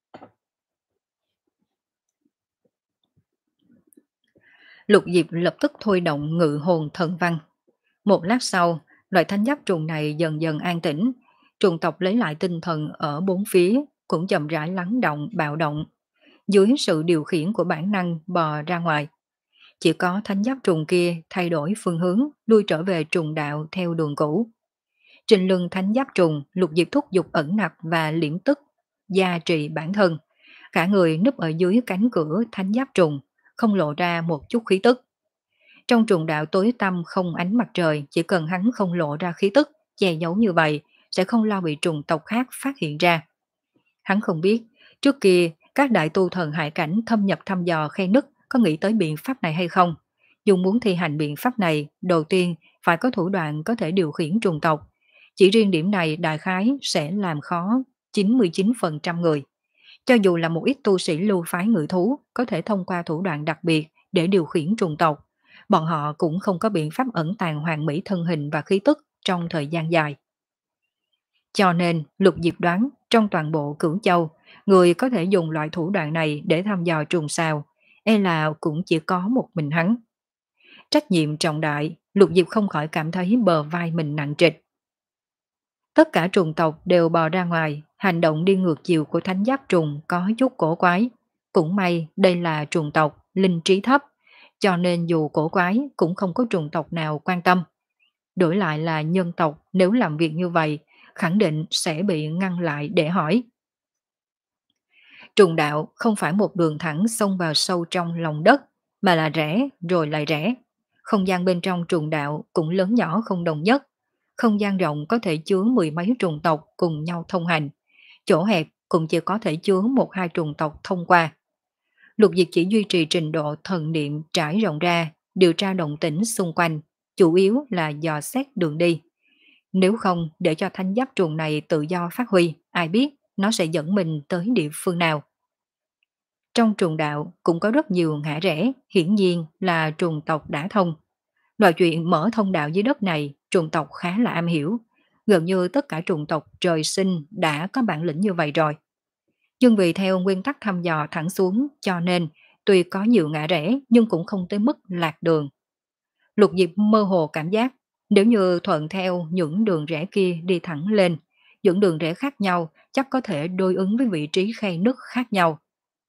Lục Diệp lập tức thôi động ngự hồn thần văn. Một lát sau, loại thánh giáp trùng này dần dần an tĩnh, trùng tộc lấy lại tinh thần ở bốn phía, cũng chậm rãi lắng động bạo động, dưới sự điều khiển của bản năng bò ra ngoài. Chỉ có thánh giáp trùng kia thay đổi phương hướng, lui trở về trùng đạo theo đường cũ. Trên lưng thánh giáp trùng, Lục Diệp thúc dục ẩn nặc và liễm tức, gia trì bản thân. Cả người núp ở dưới cánh cửa thánh giáp trùng, không lộ ra một chút khí tức. Trong trùng đạo tối tăm không ánh mặt trời, chỉ cần hắn không lộ ra khí tức, che giấu như vậy, sẽ không lo bị trùng tộc khác phát hiện ra. Hắn không biết, trước kia các đại tu thần hải cảnh thâm nhập thăm dò khe nứt có nghĩ tới biện pháp này hay không. Dù muốn thi hành biện pháp này, đầu tiên phải có thủ đoạn có thể điều khiển trùng tộc. Chỉ riêng điểm này đại khái sẽ làm khó chín mươi chín phần trăm người. Cho dù là một ít tu sĩ lưu phái ngự thú có thể thông qua thủ đoạn đặc biệt để điều khiển trùng tộc, bọn họ cũng không có biện pháp ẩn tàng hoàn mỹ thân hình và khí tức trong thời gian dài. Cho nên, Lục Diệp đoán trong toàn bộ Cửu Châu, người có thể dùng loại thủ đoạn này để thăm dò trùng sao, e là cũng chỉ có một mình hắn. Trách nhiệm trọng đại, Lục Diệp không khỏi cảm thấy bờ vai mình nặng trịch. Tất cả trùng tộc đều bò ra ngoài, hành động đi ngược chiều của thánh giáp trùng có chút cổ quái. Cũng may đây là trùng tộc, linh trí thấp, cho nên dù cổ quái cũng không có trùng tộc nào quan tâm. Đổi lại là nhân tộc nếu làm việc như vậy, khẳng định sẽ bị ngăn lại để hỏi. Trùng đạo không phải một đường thẳng xông vào sâu trong lòng đất, mà là rẽ rồi lại rẽ. Không gian bên trong trùng đạo cũng lớn nhỏ không đồng nhất. Không gian rộng có thể chứa mười mấy trùng tộc cùng nhau thông hành. Chỗ hẹp cũng chỉ có thể chứa một hai trùng tộc thông qua. Lục Diệp chỉ duy trì trình độ thần niệm trải rộng ra, điều tra động tĩnh xung quanh, chủ yếu là dò xét đường đi. Nếu không để cho thánh giáp trùng này tự do phát huy, ai biết nó sẽ dẫn mình tới địa phương nào. Trong trùng đạo cũng có rất nhiều ngã rẽ, hiển nhiên là trùng tộc đã thông. Loại chuyện mở thông đạo dưới đất này, trùng tộc khá là am hiểu. Gần như tất cả trùng tộc trời sinh đã có bản lĩnh như vậy rồi. Nhưng vì theo nguyên tắc thăm dò thẳng xuống, cho nên tuy có nhiều ngã rẽ nhưng cũng không tới mức lạc đường. Lục Diệp mơ hồ cảm giác, nếu như thuận theo những đường rẽ kia đi thẳng lên, những đường rẽ khác nhau chắc có thể đối ứng với vị trí khe nứt khác nhau.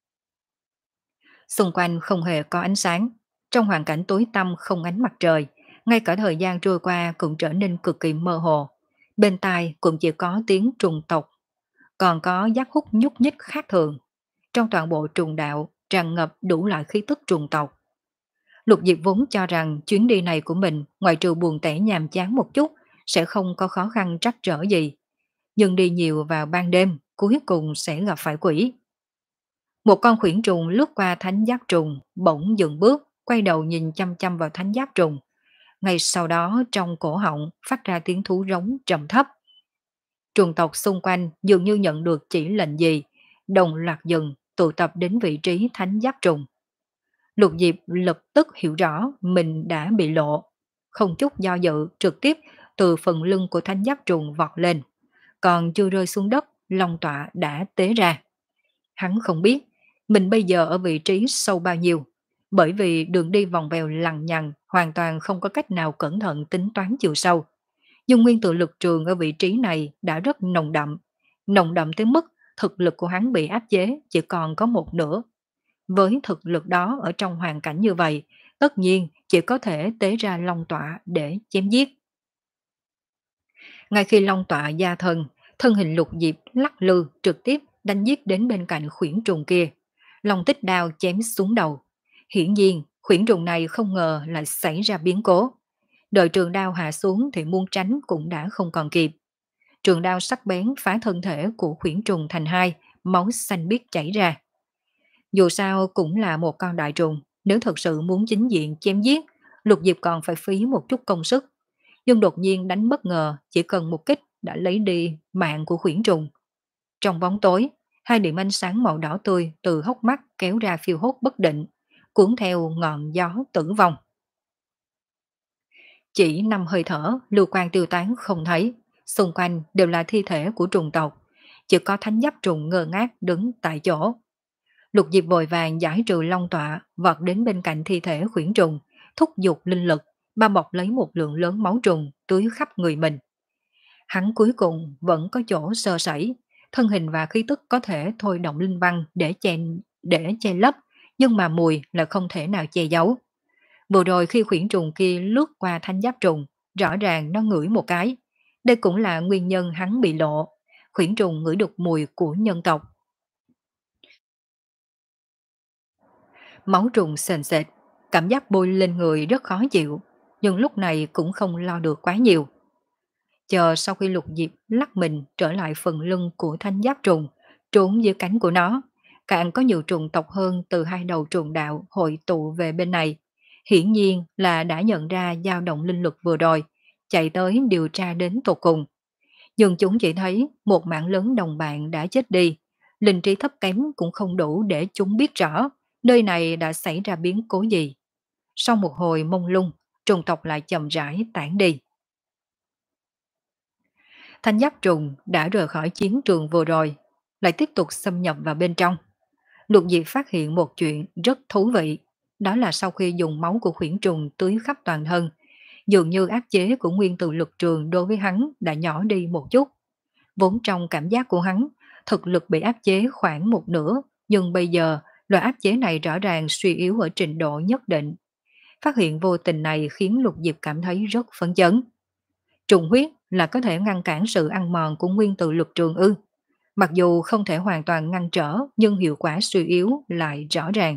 Xung quanh không hề có ánh sáng, trong hoàn cảnh tối tăm không ánh mặt trời, ngay cả thời gian trôi qua cũng trở nên cực kỳ mơ hồ. Bên tai cũng chỉ có tiếng trùng tộc, còn có giác hút nhúc nhích khác thường. Trong toàn bộ trùng đạo tràn ngập đủ loại khí tức trùng tộc. Lục Diệp vốn cho rằng chuyến đi này của mình ngoài trừ buồn tẻ nhàm chán một chút sẽ không có khó khăn trắc trở gì. Nhưng đi nhiều vào ban đêm cuối cùng sẽ gặp phải quỷ. Một con khuyển trùng lướt qua thánh giáp trùng, bỗng dừng bước, quay đầu nhìn chăm chăm vào thánh giáp trùng. Ngay sau đó trong cổ họng phát ra tiếng thú rống trầm thấp. Trùng tộc xung quanh dường như nhận được chỉ lệnh gì, đồng loạt dừng, tụ tập đến vị trí thánh giáp trùng. Lục Diệp lập tức hiểu rõ mình đã bị lộ, không chút do dự trực tiếp từ phần lưng của thánh giáp trùng vọt lên, còn chưa rơi xuống đất, long tọa đã tế ra. Hắn không biết mình bây giờ ở vị trí sâu bao nhiêu, bởi vì đường đi vòng vèo lằng nhằng, hoàn toàn không có cách nào cẩn thận tính toán chiều sâu. Nhưng nguyên tử lực trường ở vị trí này đã rất nồng đậm, nồng đậm tới mức thực lực của hắn bị áp chế chỉ còn có một nửa. Với thực lực đó ở trong hoàn cảnh như vậy, tất nhiên chỉ có thể tế ra long tọa để chém giết. Ngay khi long tọa gia thân, Thân hình Lục Diệp lắc lư trực tiếp đánh giết đến bên cạnh khuyển trùng kia. Long tích đao chém xuống đầu. Hiển nhiên, khuyển trùng này không ngờ lại xảy ra biến cố. Đợi trường đao hạ xuống thì muốn tránh cũng đã không còn kịp. Trường đao sắc bén phá thân thể của khuyển trùng thành hai, máu xanh biếc chảy ra. Dù sao cũng là một con đại trùng, nếu thật sự muốn chính diện chém giết, Lục Diệp còn phải phí một chút công sức. Nhưng đột nhiên đánh bất ngờ, chỉ cần một kích đã lấy đi mạng của khuyển trùng. Trong bóng tối, hai điểm ánh sáng màu đỏ tươi từ hốc mắt kéo ra phiêu hốt bất định, cuốn theo ngọn gió tử vong. Chỉ năm hơi thở, lưu quan tiêu tán không thấy, xung quanh đều là thi thể của trùng tộc, chỉ có thánh giáp trùng ngơ ngác đứng tại chỗ. Lục Diệp vội vàng giải trừ long tọa, vọt đến bên cạnh thi thể khuyển trùng, thúc giục linh lực, bao bọc lấy một lượng lớn máu trùng tưới khắp người mình. Hắn cuối cùng vẫn có chỗ sơ sẩy, thân hình và khí tức có thể thôi động linh văn để che, để che lấp, nhưng mà mùi là không thể nào che giấu. Vừa rồi khi khuyển trùng kia lướt qua thanh giáp trùng, rõ ràng nó ngửi một cái. Đây cũng là nguyên nhân hắn bị lộ. Khuyển trùng ngửi được mùi của nhân tộc. Máu trùng sền sệt, cảm giác bôi lên người rất khó chịu, nhưng lúc này cũng không lo được quá nhiều. Chờ sau khi Lục Diệp lắc mình trở lại phần lưng của thanh giáp trùng, trốn dưới cánh của nó, càng có nhiều trùng tộc hơn từ hai đầu trùng đạo hội tụ về bên này. Hiển nhiên là đã nhận ra dao động linh lực vừa rồi, chạy tới điều tra đến tột cùng. Nhưng chúng chỉ thấy một mạng lớn đồng bạn đã chết đi, linh trí thấp kém cũng không đủ để chúng biết rõ nơi này đã xảy ra biến cố gì. Sau một hồi mông lung, trùng tộc lại chậm rãi tản đi. Thanh giáp trùng đã rời khỏi chiến trường vừa rồi, lại tiếp tục xâm nhập vào bên trong. Lục Diệp phát hiện một chuyện rất thú vị, đó là sau khi dùng máu của khuyển trùng tưới khắp toàn thân, dường như áp chế của nguyên tử lực trường đối với hắn đã nhỏ đi một chút. Vốn trong cảm giác của hắn, thực lực bị áp chế khoảng một nửa, nhưng bây giờ loại áp chế này rõ ràng suy yếu ở trình độ nhất định. Phát hiện vô tình này khiến Lục Diệp cảm thấy rất phấn chấn. Trùng huyết là có thể ngăn cản sự ăn mòn của nguyên tử lực trường ư. Mặc dù không thể hoàn toàn ngăn trở, nhưng hiệu quả suy yếu lại rõ ràng.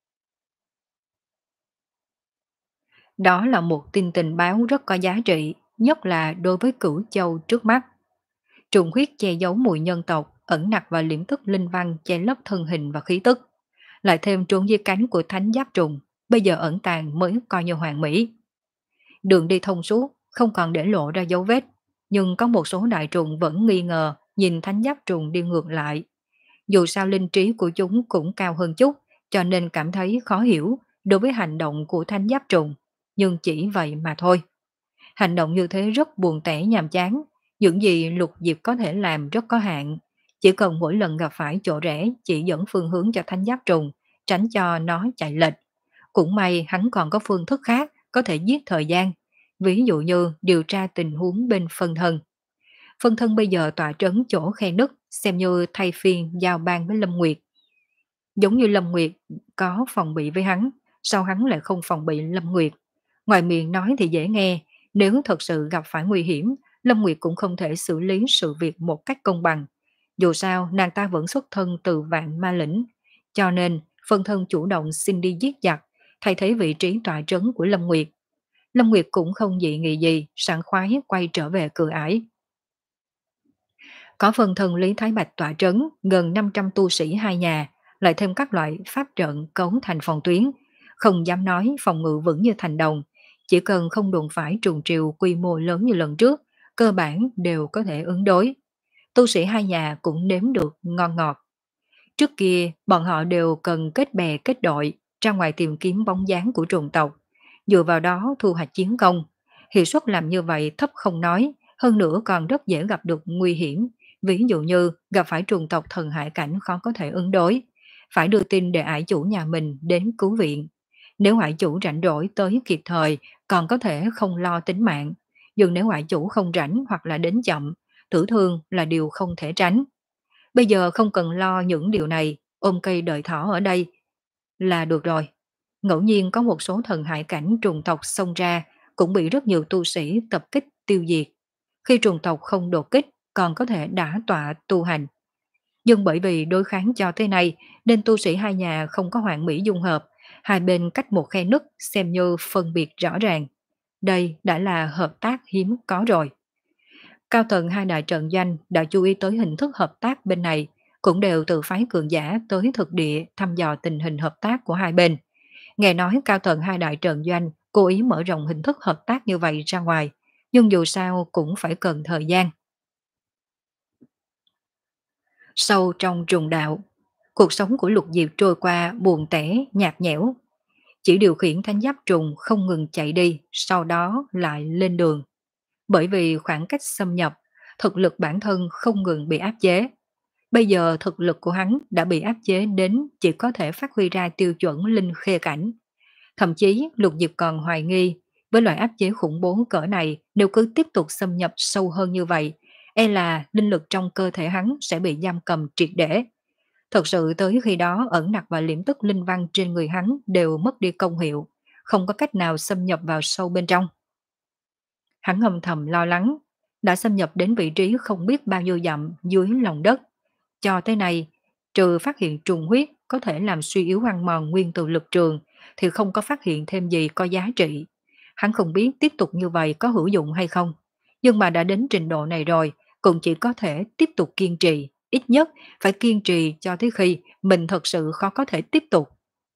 Đó là một tin tình báo rất có giá trị, nhất là đối với cửu châu trước mắt. Trùng huyết che giấu mùi nhân tộc, ẩn nặc và liễm thức linh văn che lấp thân hình và khí tức. Lại thêm trốn dưới cánh của thánh giáp trùng, bây giờ ẩn tàng mới coi như hoàn mỹ. Đường đi thông suốt, không còn để lộ ra dấu vết, nhưng có một số đại trùng vẫn nghi ngờ nhìn thánh giáp trùng đi ngược lại. Dù sao linh trí của chúng cũng cao hơn chút, cho nên cảm thấy khó hiểu đối với hành động của thánh giáp trùng, nhưng chỉ vậy mà thôi. Hành động như thế rất buồn tẻ nhàm chán, những gì Lục Diệp có thể làm rất có hạn, chỉ cần mỗi lần gặp phải chỗ rẽ chỉ dẫn phương hướng cho thánh giáp trùng, tránh cho nó chạy lệch. Cũng may hắn còn có phương thức khác có thể giết thời gian, ví dụ như điều tra tình huống bên phân thân. Phân thân bây giờ tọa trấn chỗ khe nứt, xem như thay phiên giao ban với Lâm Nguyệt. Giống như Lâm Nguyệt có phòng bị với hắn, sao hắn lại không phòng bị Lâm Nguyệt? Ngoài miệng nói thì dễ nghe, nếu thật sự gặp phải nguy hiểm, Lâm Nguyệt cũng không thể xử lý sự việc một cách công bằng. Dù sao, nàng ta vẫn xuất thân từ vạn ma lĩnh, cho nên phân thân chủ động xin đi giết giặc, thay thế vị trí tọa trấn của Lâm Nguyệt. Lâm Nguyệt cũng không dị nghị gì, sảng khoái quay trở về cửa ải. Có phân thân Lý Thái Bạch tọa trấn, gần năm trăm tu sĩ hai nhà, lại thêm các loại pháp trận cấu thành phòng tuyến, không dám nói phòng ngự vững như thành đồng, chỉ cần không đụng phải trùng triều quy mô lớn như lần trước, cơ bản đều có thể ứng đối. Tu sĩ hai nhà cũng nếm được ngon ngọt. Trước kia, bọn họ đều cần kết bè kết đội, ra ngoài tìm kiếm bóng dáng của trùng tộc, dựa vào đó thu hoạch chiến công. Hiệu suất làm như vậy thấp không nói, hơn nữa còn rất dễ gặp được nguy hiểm, ví dụ như gặp phải trùng tộc thần hải cảnh khó có thể ứng đối, phải đưa tin để ải chủ nhà mình đến cứu viện. Nếu ải chủ rảnh rỗi tới kịp thời, còn có thể không lo tính mạng, nhưng nếu ải chủ không rảnh hoặc là đến chậm, tử thương là điều không thể tránh. Bây giờ không cần lo những điều này, ôm cây đợi thỏ ở đây là được rồi. Ngẫu nhiên có một số thần hải cảnh trùng tộc xông ra, cũng bị rất nhiều tu sĩ tập kích tiêu diệt. Khi trùng tộc không đột kích, còn có thể đả tọa tu hành. Nhưng bởi vì đối kháng cho tới nay nên tu sĩ hai nhà không có hoàn mỹ dung hợp, hai bên cách một khe nứt xem như phân biệt rõ ràng. Đây đã là hợp tác hiếm có rồi. Cao tầng hai đại trận doanh đã chú ý tới hình thức hợp tác bên này, cũng đều tự phái cường giả tới thực địa thăm dò tình hình hợp tác của hai bên. Nghe nói cao tầng hai đại trận doanh cố ý mở rộng hình thức hợp tác như vậy ra ngoài, nhưng dù sao cũng phải cần thời gian. Sâu trong trùng đạo, cuộc sống của Lục Diệp trôi qua buồn tẻ, nhạt nhẽo. Chỉ điều khiển thánh giáp trùng không ngừng chạy đi, sau đó lại lên đường. Bởi vì khoảng cách xâm nhập, thực lực bản thân không ngừng bị áp chế. Bây giờ thực lực của hắn đã bị áp chế đến chỉ có thể phát huy ra tiêu chuẩn linh khê cảnh. Thậm chí Lục Diệp còn hoài nghi, với loại áp chế khủng bố cỡ này nếu cứ tiếp tục xâm nhập sâu hơn như vậy, e là linh lực trong cơ thể hắn sẽ bị giam cầm triệt để. Thật sự tới khi đó ẩn nặc và liễm tức linh văn trên người hắn đều mất đi công hiệu, không có cách nào xâm nhập vào sâu bên trong. Hắn âm thầm lo lắng, đã xâm nhập đến vị trí không biết bao nhiêu dặm dưới lòng đất. Cho tới nay, trừ phát hiện trùng huyết có thể làm suy yếu ăn mòn nguyên tử lực trường, thì không có phát hiện thêm gì có giá trị. Hắn không biết tiếp tục như vậy có hữu dụng hay không. Nhưng mà đã đến trình độ này rồi, cũng chỉ có thể tiếp tục kiên trì. Ít nhất phải kiên trì cho tới khi mình thật sự khó có thể tiếp tục.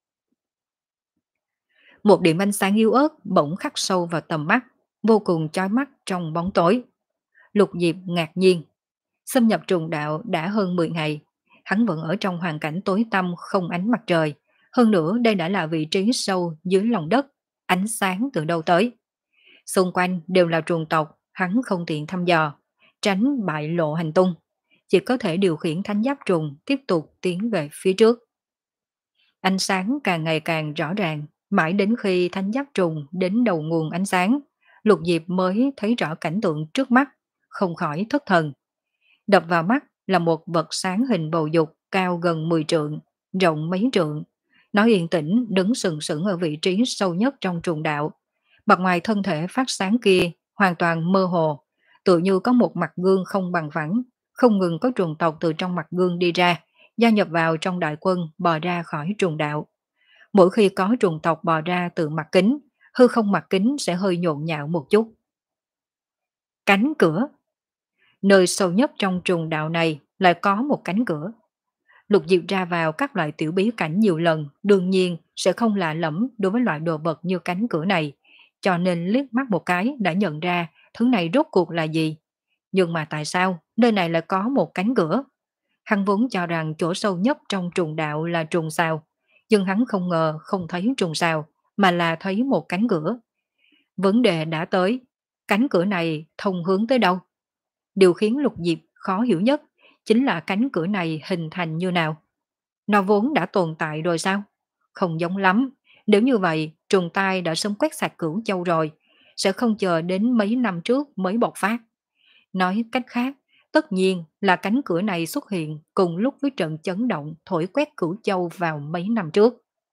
Một điểm ánh sáng yếu ớt bỗng khắc sâu vào tầm mắt, vô cùng chói mắt trong bóng tối. Lục Diệp ngạc nhiên. Xâm nhập trùng đạo đã hơn mười ngày, hắn vẫn ở trong hoàn cảnh tối tăm không ánh mặt trời. Hơn nữa đây đã là vị trí sâu dưới lòng đất, ánh sáng từ đâu tới. Xung quanh đều là trùng tộc, hắn không tiện thăm dò, tránh bại lộ hành tung. Chỉ có thể điều khiển thánh giáp trùng tiếp tục tiến về phía trước. Ánh sáng càng ngày càng rõ ràng, mãi đến khi thánh giáp trùng đến đầu nguồn ánh sáng, Lục Diệp mới thấy rõ cảnh tượng trước mắt, không khỏi thất thần. Đập vào mắt là một vật sáng hình bầu dục cao gần mười trượng, rộng mấy trượng. Nó yên tĩnh đứng sừng sững ở vị trí sâu nhất trong trùng đạo. Mặt ngoài thân thể phát sáng kia hoàn toàn mơ hồ, tự như có một mặt gương không bằng phẳng, không ngừng có trùng tộc từ trong mặt gương đi ra, gia nhập vào trong đại quân bò ra khỏi trùng đạo. Mỗi khi có trùng tộc bò ra từ mặt kính, hư không mặt kính sẽ hơi nhộn nhạo một chút. Cánh cửa. Nơi sâu nhất trong trùng đạo này lại có một cánh cửa. Lục Diệp ra vào các loại tiểu bí cảnh nhiều lần, đương nhiên sẽ không lạ lẫm đối với loại đồ vật như cánh cửa này, cho nên liếc mắt một cái đã nhận ra thứ này rốt cuộc là gì. Nhưng mà tại sao nơi này lại có một cánh cửa? Hắn vốn cho rằng chỗ sâu nhất trong trùng đạo là trùng sao, nhưng hắn không ngờ không thấy trùng sao, mà là thấy một cánh cửa. Vấn đề đã tới, cánh cửa này thông hướng tới đâu? Điều khiến Lục Diệp khó hiểu nhất chính là cánh cửa này hình thành như nào. Nó vốn đã tồn tại rồi sao? Không giống lắm. Nếu như vậy, trùng tai đã sớm quét sạch Cửu Châu rồi, sẽ không chờ đến mấy năm trước mới bộc phát. Nói cách khác, tất nhiên là cánh cửa này xuất hiện cùng lúc với trận chấn động thổi quét Cửu Châu vào mấy năm trước.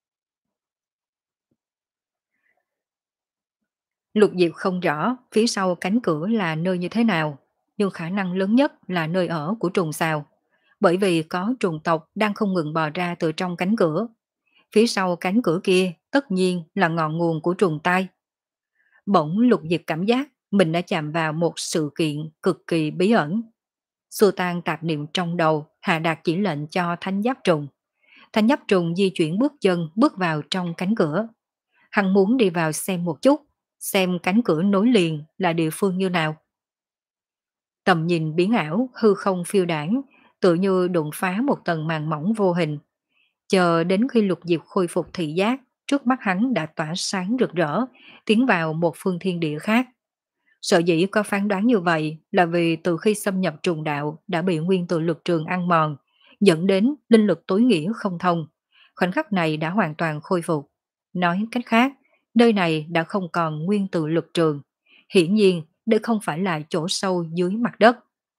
Lục Diệp không rõ phía sau cánh cửa là nơi như thế nào, nhưng khả năng lớn nhất là nơi ở của trùng sao, bởi vì có trùng tộc đang không ngừng bò ra từ trong cánh cửa. Phía sau cánh cửa kia tất nhiên là ngọn nguồn của trùng tai. Bỗng Lục Diệp cảm giác mình đã chạm vào một sự kiện cực kỳ bí ẩn. Xua tan tạp niệm trong đầu, hạ đạt chỉ lệnh cho thánh giáp trùng. Thánh giáp trùng di chuyển bước chân bước vào trong cánh cửa. Hắn muốn đi vào xem một chút, xem cánh cửa nối liền là địa phương như nào. Tầm nhìn biến ảo, hư không phiêu đảng, tự như đụng phá một tầng màn mỏng vô hình. Chờ đến khi Lục Diệp khôi phục thị giác, trước mắt hắn đã tỏa sáng rực rỡ, tiến vào một phương thiên địa khác. Sở dĩ có phán đoán như vậy là vì từ khi xâm nhập trùng đạo đã bị nguyên tử lực trường ăn mòn, dẫn đến linh lực tối nghĩa không thông. Khoảnh khắc này đã hoàn toàn khôi phục. Nói cách khác, nơi này đã không còn nguyên tử lực trường. Hiển nhiên, đây không phải là chỗ sâu dưới mặt đất.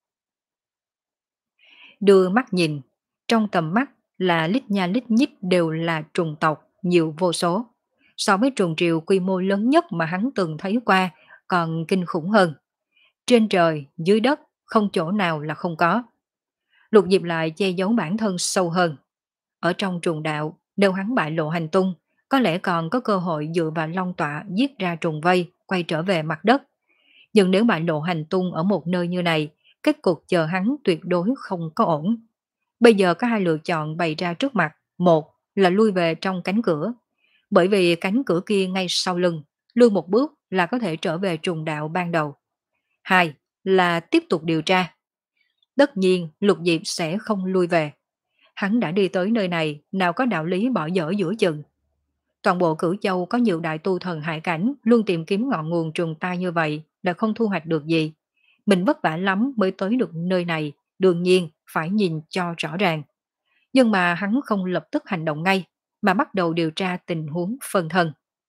Đưa mắt nhìn, trong tầm mắt là lít nha lít nhít đều là trùng tộc, nhiều vô số. So với trùng triều quy mô lớn nhất mà hắn từng thấy qua, còn kinh khủng hơn. Trên trời, dưới đất, không chỗ nào là không có. Lục Diệp lại che giấu bản thân sâu hơn. Ở trong trùng đạo, nếu hắn bại lộ hành tung, có lẽ còn có cơ hội dựa vào long tọa giết ra trùng vây, quay trở về mặt đất. Nhưng nếu bại lộ hành tung ở một nơi như này, kết cục chờ hắn tuyệt đối không có ổn. Bây giờ có hai lựa chọn bày ra trước mặt. Một là lui về trong cánh cửa, bởi vì cánh cửa kia ngay sau lưng, lui một bước là có thể trở về trùng đạo ban đầu. Hai là tiếp tục điều tra. Tất nhiên Lục Diệp sẽ không lui về. Hắn đã đi tới nơi này, nào có đạo lý bỏ dở giữa chừng. Toàn bộ Cửu Châu có nhiều đại tu thần hải cảnh luôn tìm kiếm ngọn nguồn trùng tai như vậy đã không thu hoạch được gì. Mình vất vả lắm mới tới được nơi này, đương nhiên phải nhìn cho rõ ràng. Nhưng mà hắn không lập tức hành động ngay, mà bắt đầu điều tra tình huống phân thân.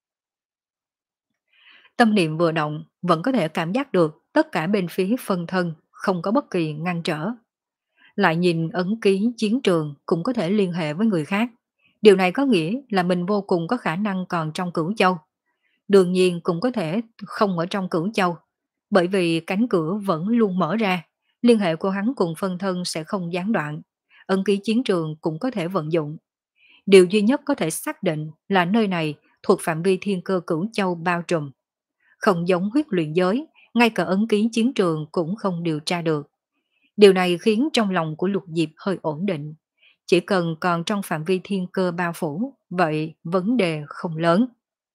Tâm niệm vừa động, vẫn có thể cảm giác được tất cả bên phía phân thân không có bất kỳ ngăn trở. Lại nhìn ấn ký chiến trường cũng có thể liên hệ với người khác. Điều này có nghĩa là mình vô cùng có khả năng còn trong Cửu Châu. Đương nhiên cũng có thể không ở trong Cửu Châu, bởi vì cánh cửa vẫn luôn mở ra, liên hệ của hắn cùng phân thân sẽ không gián đoạn, ấn ký chiến trường cũng có thể vận dụng. Điều duy nhất có thể xác định là nơi này thuộc phạm vi thiên cơ Cửu Châu bao trùm. Không giống huyết luyện giới, ngay cả ấn ký chiến trường cũng không điều tra được. Điều này khiến trong lòng của Lục Diệp hơi ổn định. Chỉ cần còn trong phạm vi thiên cơ bao phủ, vậy vấn đề không lớn.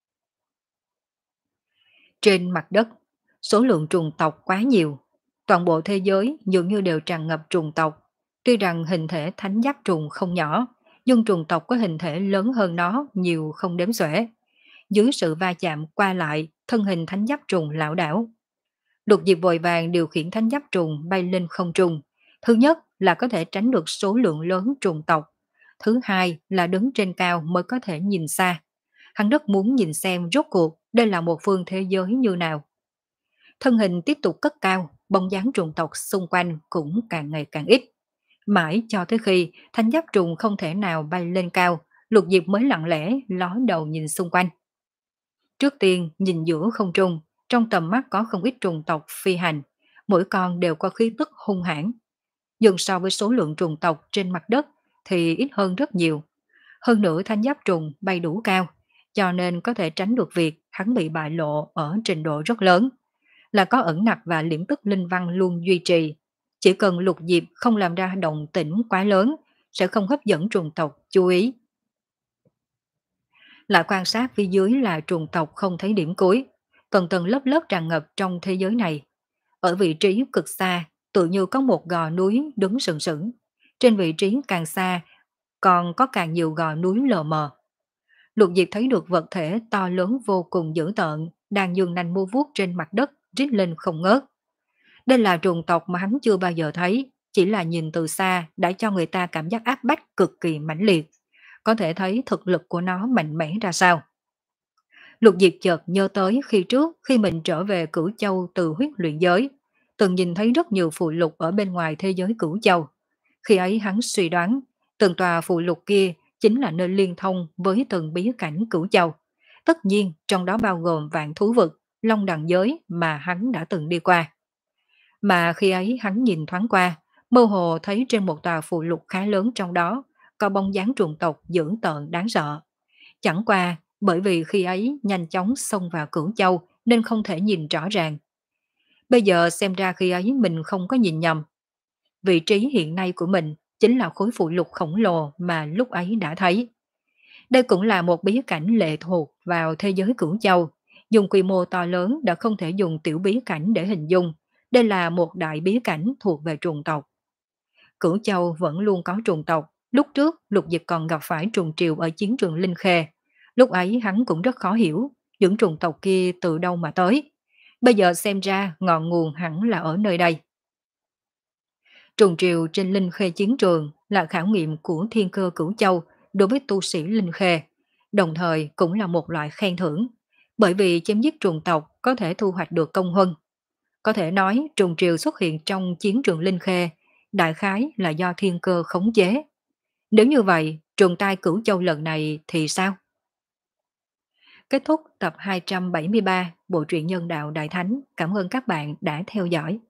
Trên mặt đất, số lượng trùng tộc quá nhiều. Toàn bộ thế giới dường như đều tràn ngập trùng tộc. Tuy rằng hình thể thánh giáp trùng không nhỏ, nhưng trùng tộc có hình thể lớn hơn nó nhiều không đếm xuể. Dưới sự va chạm qua lại, thân hình thánh giáp trùng lão đảo. Lục Diệp vội vàng điều khiển thánh giáp trùng bay lên không trung. Thứ nhất là có thể tránh được số lượng lớn trùng tộc. Thứ hai là đứng trên cao mới có thể nhìn xa. Hắn rất muốn nhìn xem rốt cuộc đây là một phương thế giới như nào. Thân hình tiếp tục cất cao, bóng dáng trùng tộc xung quanh cũng càng ngày càng ít. Mãi cho tới khi thánh giáp trùng không thể nào bay lên cao, Lục Diệp mới lặng lẽ ló đầu nhìn xung quanh. Trước tiên nhìn giữa không trung, trong tầm mắt có không ít trùng tộc phi hành, mỗi con đều có khí tức hung hãn. Nhưng so với số lượng trùng tộc trên mặt đất thì ít hơn rất nhiều. Hơn nữa thanh giáp trùng bay đủ cao, cho nên có thể tránh được việc hắn bị bại lộ ở trình độ rất lớn. Là có ẩn nặc và liễm tức linh văn luôn duy trì. Chỉ cần Lục Diệp không làm ra động tĩnh quá lớn, sẽ không hấp dẫn trùng tộc chú ý. Lại quan sát phía dưới là trùng tộc không thấy điểm cuối, tầng tầng lớp lớp tràn ngập trong thế giới này. Ở vị trí cực xa, tự như có một gò núi đứng sừng sững. Trên vị trí càng xa, còn có càng nhiều gò núi lờ mờ. Lục Diệp thấy được vật thể to lớn vô cùng dữ tợn, đang dương nanh mua vuốt trên mặt đất, rít lên không ngớt. Đây là trùng tộc mà hắn chưa bao giờ thấy, chỉ là nhìn từ xa đã cho người ta cảm giác áp bách cực kỳ mãnh liệt. Có thể thấy thực lực của nó mạnh mẽ ra sao. Lục Diệp chợt nhớ tới khi trước khi mình trở về Cửu Châu từ huyết luyện giới, từng nhìn thấy rất nhiều phù lục ở bên ngoài thế giới Cửu Châu. Khi ấy hắn suy đoán, từng tòa phù lục kia chính là nơi liên thông với từng bí cảnh Cửu Châu. Tất nhiên trong đó bao gồm vạn thú vực, long đằng giới mà hắn đã từng đi qua. Mà khi ấy hắn nhìn thoáng qua, mơ hồ thấy trên một tòa phù lục khá lớn trong đó, có bóng dáng trùng tộc dữ tợn đáng sợ. Chẳng qua bởi vì khi ấy nhanh chóng xông vào Cửu Châu nên không thể nhìn rõ ràng. Bây giờ xem ra khi ấy mình không có nhìn nhầm. Vị trí hiện nay của mình chính là khối phụ lục khổng lồ mà lúc ấy đã thấy. Đây cũng là một bí cảnh lệ thuộc vào thế giới Cửu Châu. Dùng quy mô to lớn đã không thể dùng tiểu bí cảnh để hình dung. Đây là một đại bí cảnh thuộc về trùng tộc. Cửu Châu vẫn luôn có trùng tộc. Lúc trước Lục Dịch còn gặp phải trùng triều ở chiến trường Linh Khê. Lúc ấy hắn cũng rất khó hiểu những trùng tộc kia từ đâu mà tới. Bây giờ xem ra ngọn nguồn hẳn là ở nơi đây. Trùng triều trên Linh Khê chiến trường là khảo nghiệm của thiên cơ Cửu Châu đối với tu sĩ Linh Khê, đồng thời cũng là một loại khen thưởng, bởi vì chém giết trùng tộc có thể thu hoạch được công huân. Có thể nói trùng triều xuất hiện trong chiến trường Linh Khê, đại khái là do thiên cơ khống chế. Nếu như vậy, trùng tai Cửu Châu lần này thì sao? Kết thúc tập hai trăm bảy mươi ba Bộ truyện Nhân đạo Đại Thánh. Cảm ơn các bạn đã theo dõi.